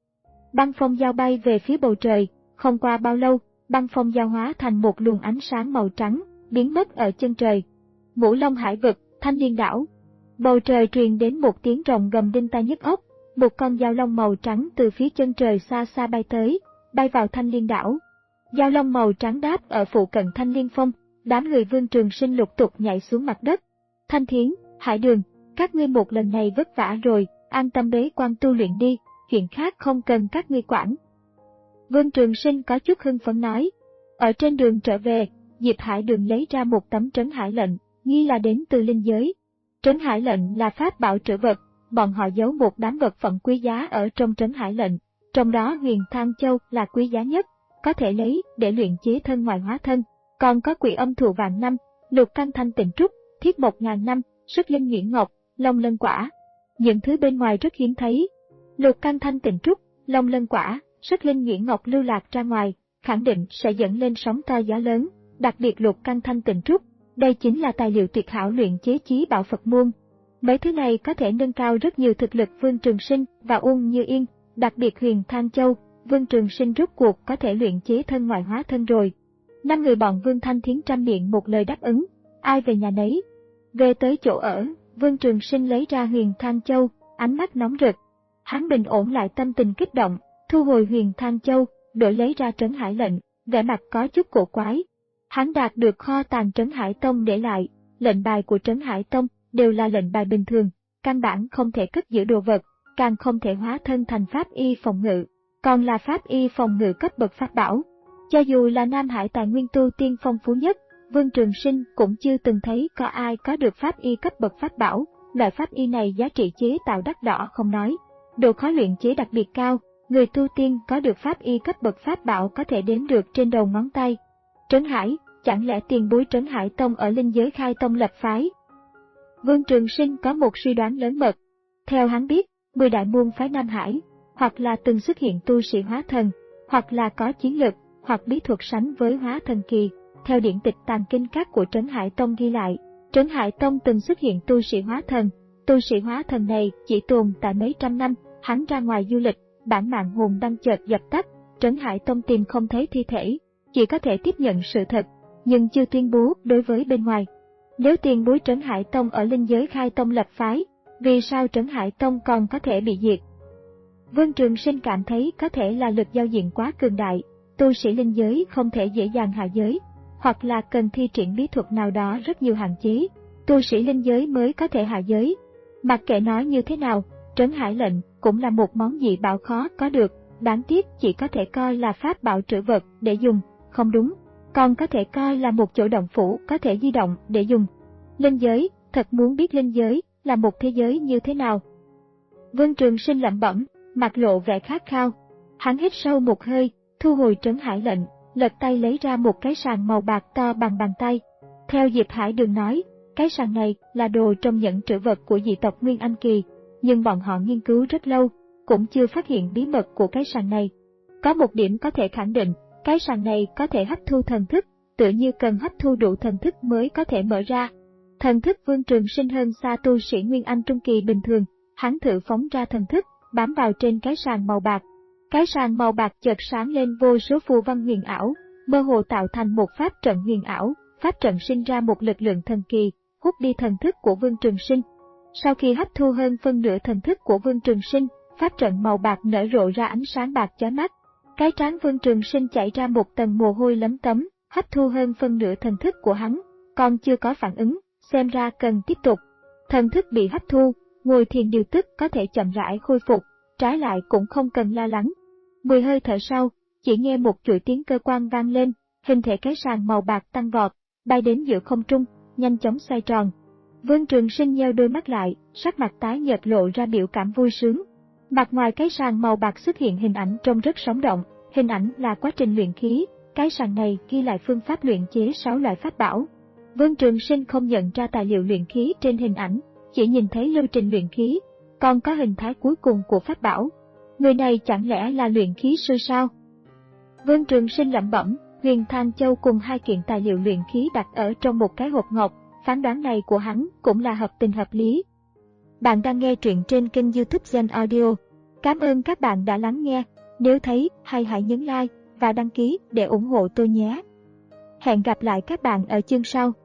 Băng phong dao bay về phía bầu trời, không qua bao lâu, băng phong dao hóa thành một luồng ánh sáng màu trắng, biến mất ở chân trời. Ngũ Long Hải vực, Thanh Liên đảo. Bầu trời truyền đến một tiếng rồng gầm đinh tai nhức óc, một con dao long màu trắng từ phía chân trời xa xa bay tới, bay vào Thanh Liên đảo. Dao long màu trắng đáp ở phụ cận Thanh Liên Phong, đám người Vương Trường Sinh lục tục nhảy xuống mặt đất. Thanh Thiến, Hải Đường, các ngươi một lần này vất vả rồi, an tâm bế quan tu luyện đi, chuyện khác không cần các ngươi quản. Vương Trường Sinh có chút hưng phấn nói. Ở trên đường trở về, Diệp Hải Đường lấy ra một tấm trấn hải lệnh, nghi là đến từ linh giới. Trấn hải lệnh là pháp bảo trữ vật, bọn họ giấu một đám vật phẩm quý giá ở trong trấn hải lệnh, trong đó Huyền Thang Châu là quý giá nhất, có thể lấy để luyện chế thân ngoài hóa thân, còn có Quỷ Âm Thụ vạn năm, Lục Căn Thanh Tịnh Trúc, Thiết một ngàn năm, Sức Linh Nhuyễn Ngọc, Long Lân Quả. Những thứ bên ngoài rất hiếm thấy. Lục Căn Thanh Tịnh Trúc, Long Lân Quả, Sức Linh Nhuyễn Ngọc lưu lạc ra ngoài, khẳng định sẽ dẫn lên sóng to gió lớn, đặc biệt Lục Căn Thanh Tịnh Trúc, đây chính là tài liệu tuyệt hảo luyện chế chí bảo Phật môn. Mấy thứ này có thể nâng cao rất nhiều thực lực Vương Trường Sinh và Uông Như Yên, đặc biệt Huyền Thang Châu, Vương Trường Sinh rốt cuộc có thể luyện chế thân ngoại hóa thân rồi. Năm người bọn Vương Thanh Thiến trăm miệng một lời đáp ứng, ai về nhà nấy. Về tới chỗ ở, Vương Trường Sinh lấy ra Huyền Thang Châu, ánh mắt nóng rực. Hắn bình ổn lại tâm tình kích động, thu hồi Huyền Thang Châu, đổi lấy ra trấn hải lệnh, vẻ mặt có chút cổ quái. Hắn đạt được kho tàng Trấn Hải Tông để lại, lệnh bài của Trấn Hải Tông đều là lệnh bài bình thường, căn bản không thể cất giữ đồ vật, càng không thể hóa thân thành pháp y phòng ngự, còn là pháp y phòng ngự cấp bậc pháp bảo. Cho dù là Nam Hải tài nguyên tu tiên phong phú nhất, Vương Trường Sinh cũng chưa từng thấy có ai có được pháp y cấp bậc pháp bảo, loại pháp y này giá trị chế tạo đắt đỏ không nói, độ khó luyện chế đặc biệt cao, người tu tiên có được pháp y cấp bậc pháp bảo có thể đếm được trên đầu ngón tay. Trấn Hải, chẳng lẽ tiền bối Trấn Hải Tông ở linh giới khai tông lập phái? Vương Trường Sinh có một suy đoán lớn mật. Theo hắn biết, mười đại môn phái Nam Hải, hoặc là từng xuất hiện tu sĩ hóa thần, hoặc là có chiến lực, hoặc bí thuật sánh với hóa thần kỳ. Theo điển tịch tàng kinh các của Trấn Hải Tông ghi lại, Trấn Hải Tông từng xuất hiện tu sĩ hóa thần. Tu sĩ hóa thần này chỉ tồn tại mấy trăm năm, hắn ra ngoài du lịch, bản mạng hồn đăng chợt dập tắt, Trấn Hải Tông tìm không thấy thi thể, chỉ có thể tiếp nhận sự thật, nhưng chưa tuyên bố đối với bên ngoài. Nếu tiền bối Trấn Hải Tông ở linh giới khai tông lập phái, vì sao Trấn Hải Tông còn có thể bị diệt? Vương Trường Sinh cảm thấy có thể là lực giao diện quá cường đại, tu sĩ linh giới không thể dễ dàng hạ giới, hoặc là cần thi triển bí thuật nào đó rất nhiều hạn chế, tu sĩ linh giới mới có thể hạ giới. Mặc kệ nói như thế nào, Trấn Hải lệnh cũng là một món dị bảo khó có được, đáng tiếc chỉ có thể coi là pháp bảo trữ vật để dùng, không đúng, còn có thể coi là một chỗ động phủ có thể di động để dùng. Linh giới, thật muốn biết linh giới là một thế giới như thế nào. Vương Trường Sinh lẩm bẩm, mặt lộ vẻ khát khao. Hắn hít sâu một hơi, thu hồi trấn hải lệnh, lật tay lấy ra một cái sàng màu bạc to bằng bàn tay. Theo Diệp Hải Đường nói, cái sàng này là đồ trong nhẫn trữ vật của dị tộc Nguyên Anh Kỳ, nhưng bọn họ nghiên cứu rất lâu, cũng chưa phát hiện bí mật của cái sàng này. Có một điểm có thể khẳng định, cái sàng này có thể hấp thu thần thức, tựa như cần hấp thu đủ thần thức mới có thể mở ra. Thần thức Vương Trường Sinh hơn xa tu sĩ Nguyên Anh Trung Kỳ bình thường, hắn thử phóng ra thần thức, bám vào trên cái sàng màu bạc. Cái sàng màu bạc chợt sáng lên vô số phù văn huyền ảo, mơ hồ tạo thành một pháp trận huyền ảo, pháp trận sinh ra một lực lượng thần kỳ, hút đi thần thức của Vương Trường Sinh. Sau khi hấp thu hơn phân nửa thần thức của Vương Trường Sinh, pháp trận màu bạc nở rộ ra ánh sáng bạc chói mắt. Cái trán Vương Trường Sinh chảy ra một tầng mồ hôi lấm tấm, hấp thu hơn phân nửa thần thức của hắn, còn chưa có phản ứng, xem ra cần tiếp tục. Thần thức bị hấp thu, ngồi thiền điều tức có thể chậm rãi khôi phục, trái lại cũng không cần lo lắng. Mười hơi thở sau, chỉ nghe một chuỗi tiếng cơ quan vang lên, hình thể cái sàng màu bạc tăng vọt, bay đến giữa không trung, nhanh chóng xoay tròn. Vương Trường Sinh nheo đôi mắt lại, sắc mặt tái nhợt lộ ra biểu cảm vui sướng. Mặt ngoài cái sàng màu bạc xuất hiện hình ảnh trông rất sống động, hình ảnh là quá trình luyện khí, cái sàng này ghi lại phương pháp luyện chế sáu loại pháp bảo. Vương Trường Sinh không nhận ra tài liệu luyện khí trên hình ảnh, chỉ nhìn thấy lưu trình luyện khí, còn có hình thái cuối cùng của pháp bảo. Người này chẳng lẽ là luyện khí sư sao? Vương Trường Sinh lẩm bẩm, Huyền Than Châu cùng hai kiện tài liệu luyện khí đặt ở trong một cái hộp ngọc, phán đoán này của hắn cũng là hợp tình hợp lý. Bạn đang nghe truyện trên kênh YouTube Gen Audio. Cảm ơn các bạn đã lắng nghe. Nếu thấy hay hãy nhấn like và đăng ký để ủng hộ tôi nhé. Hẹn gặp lại các bạn ở chương sau.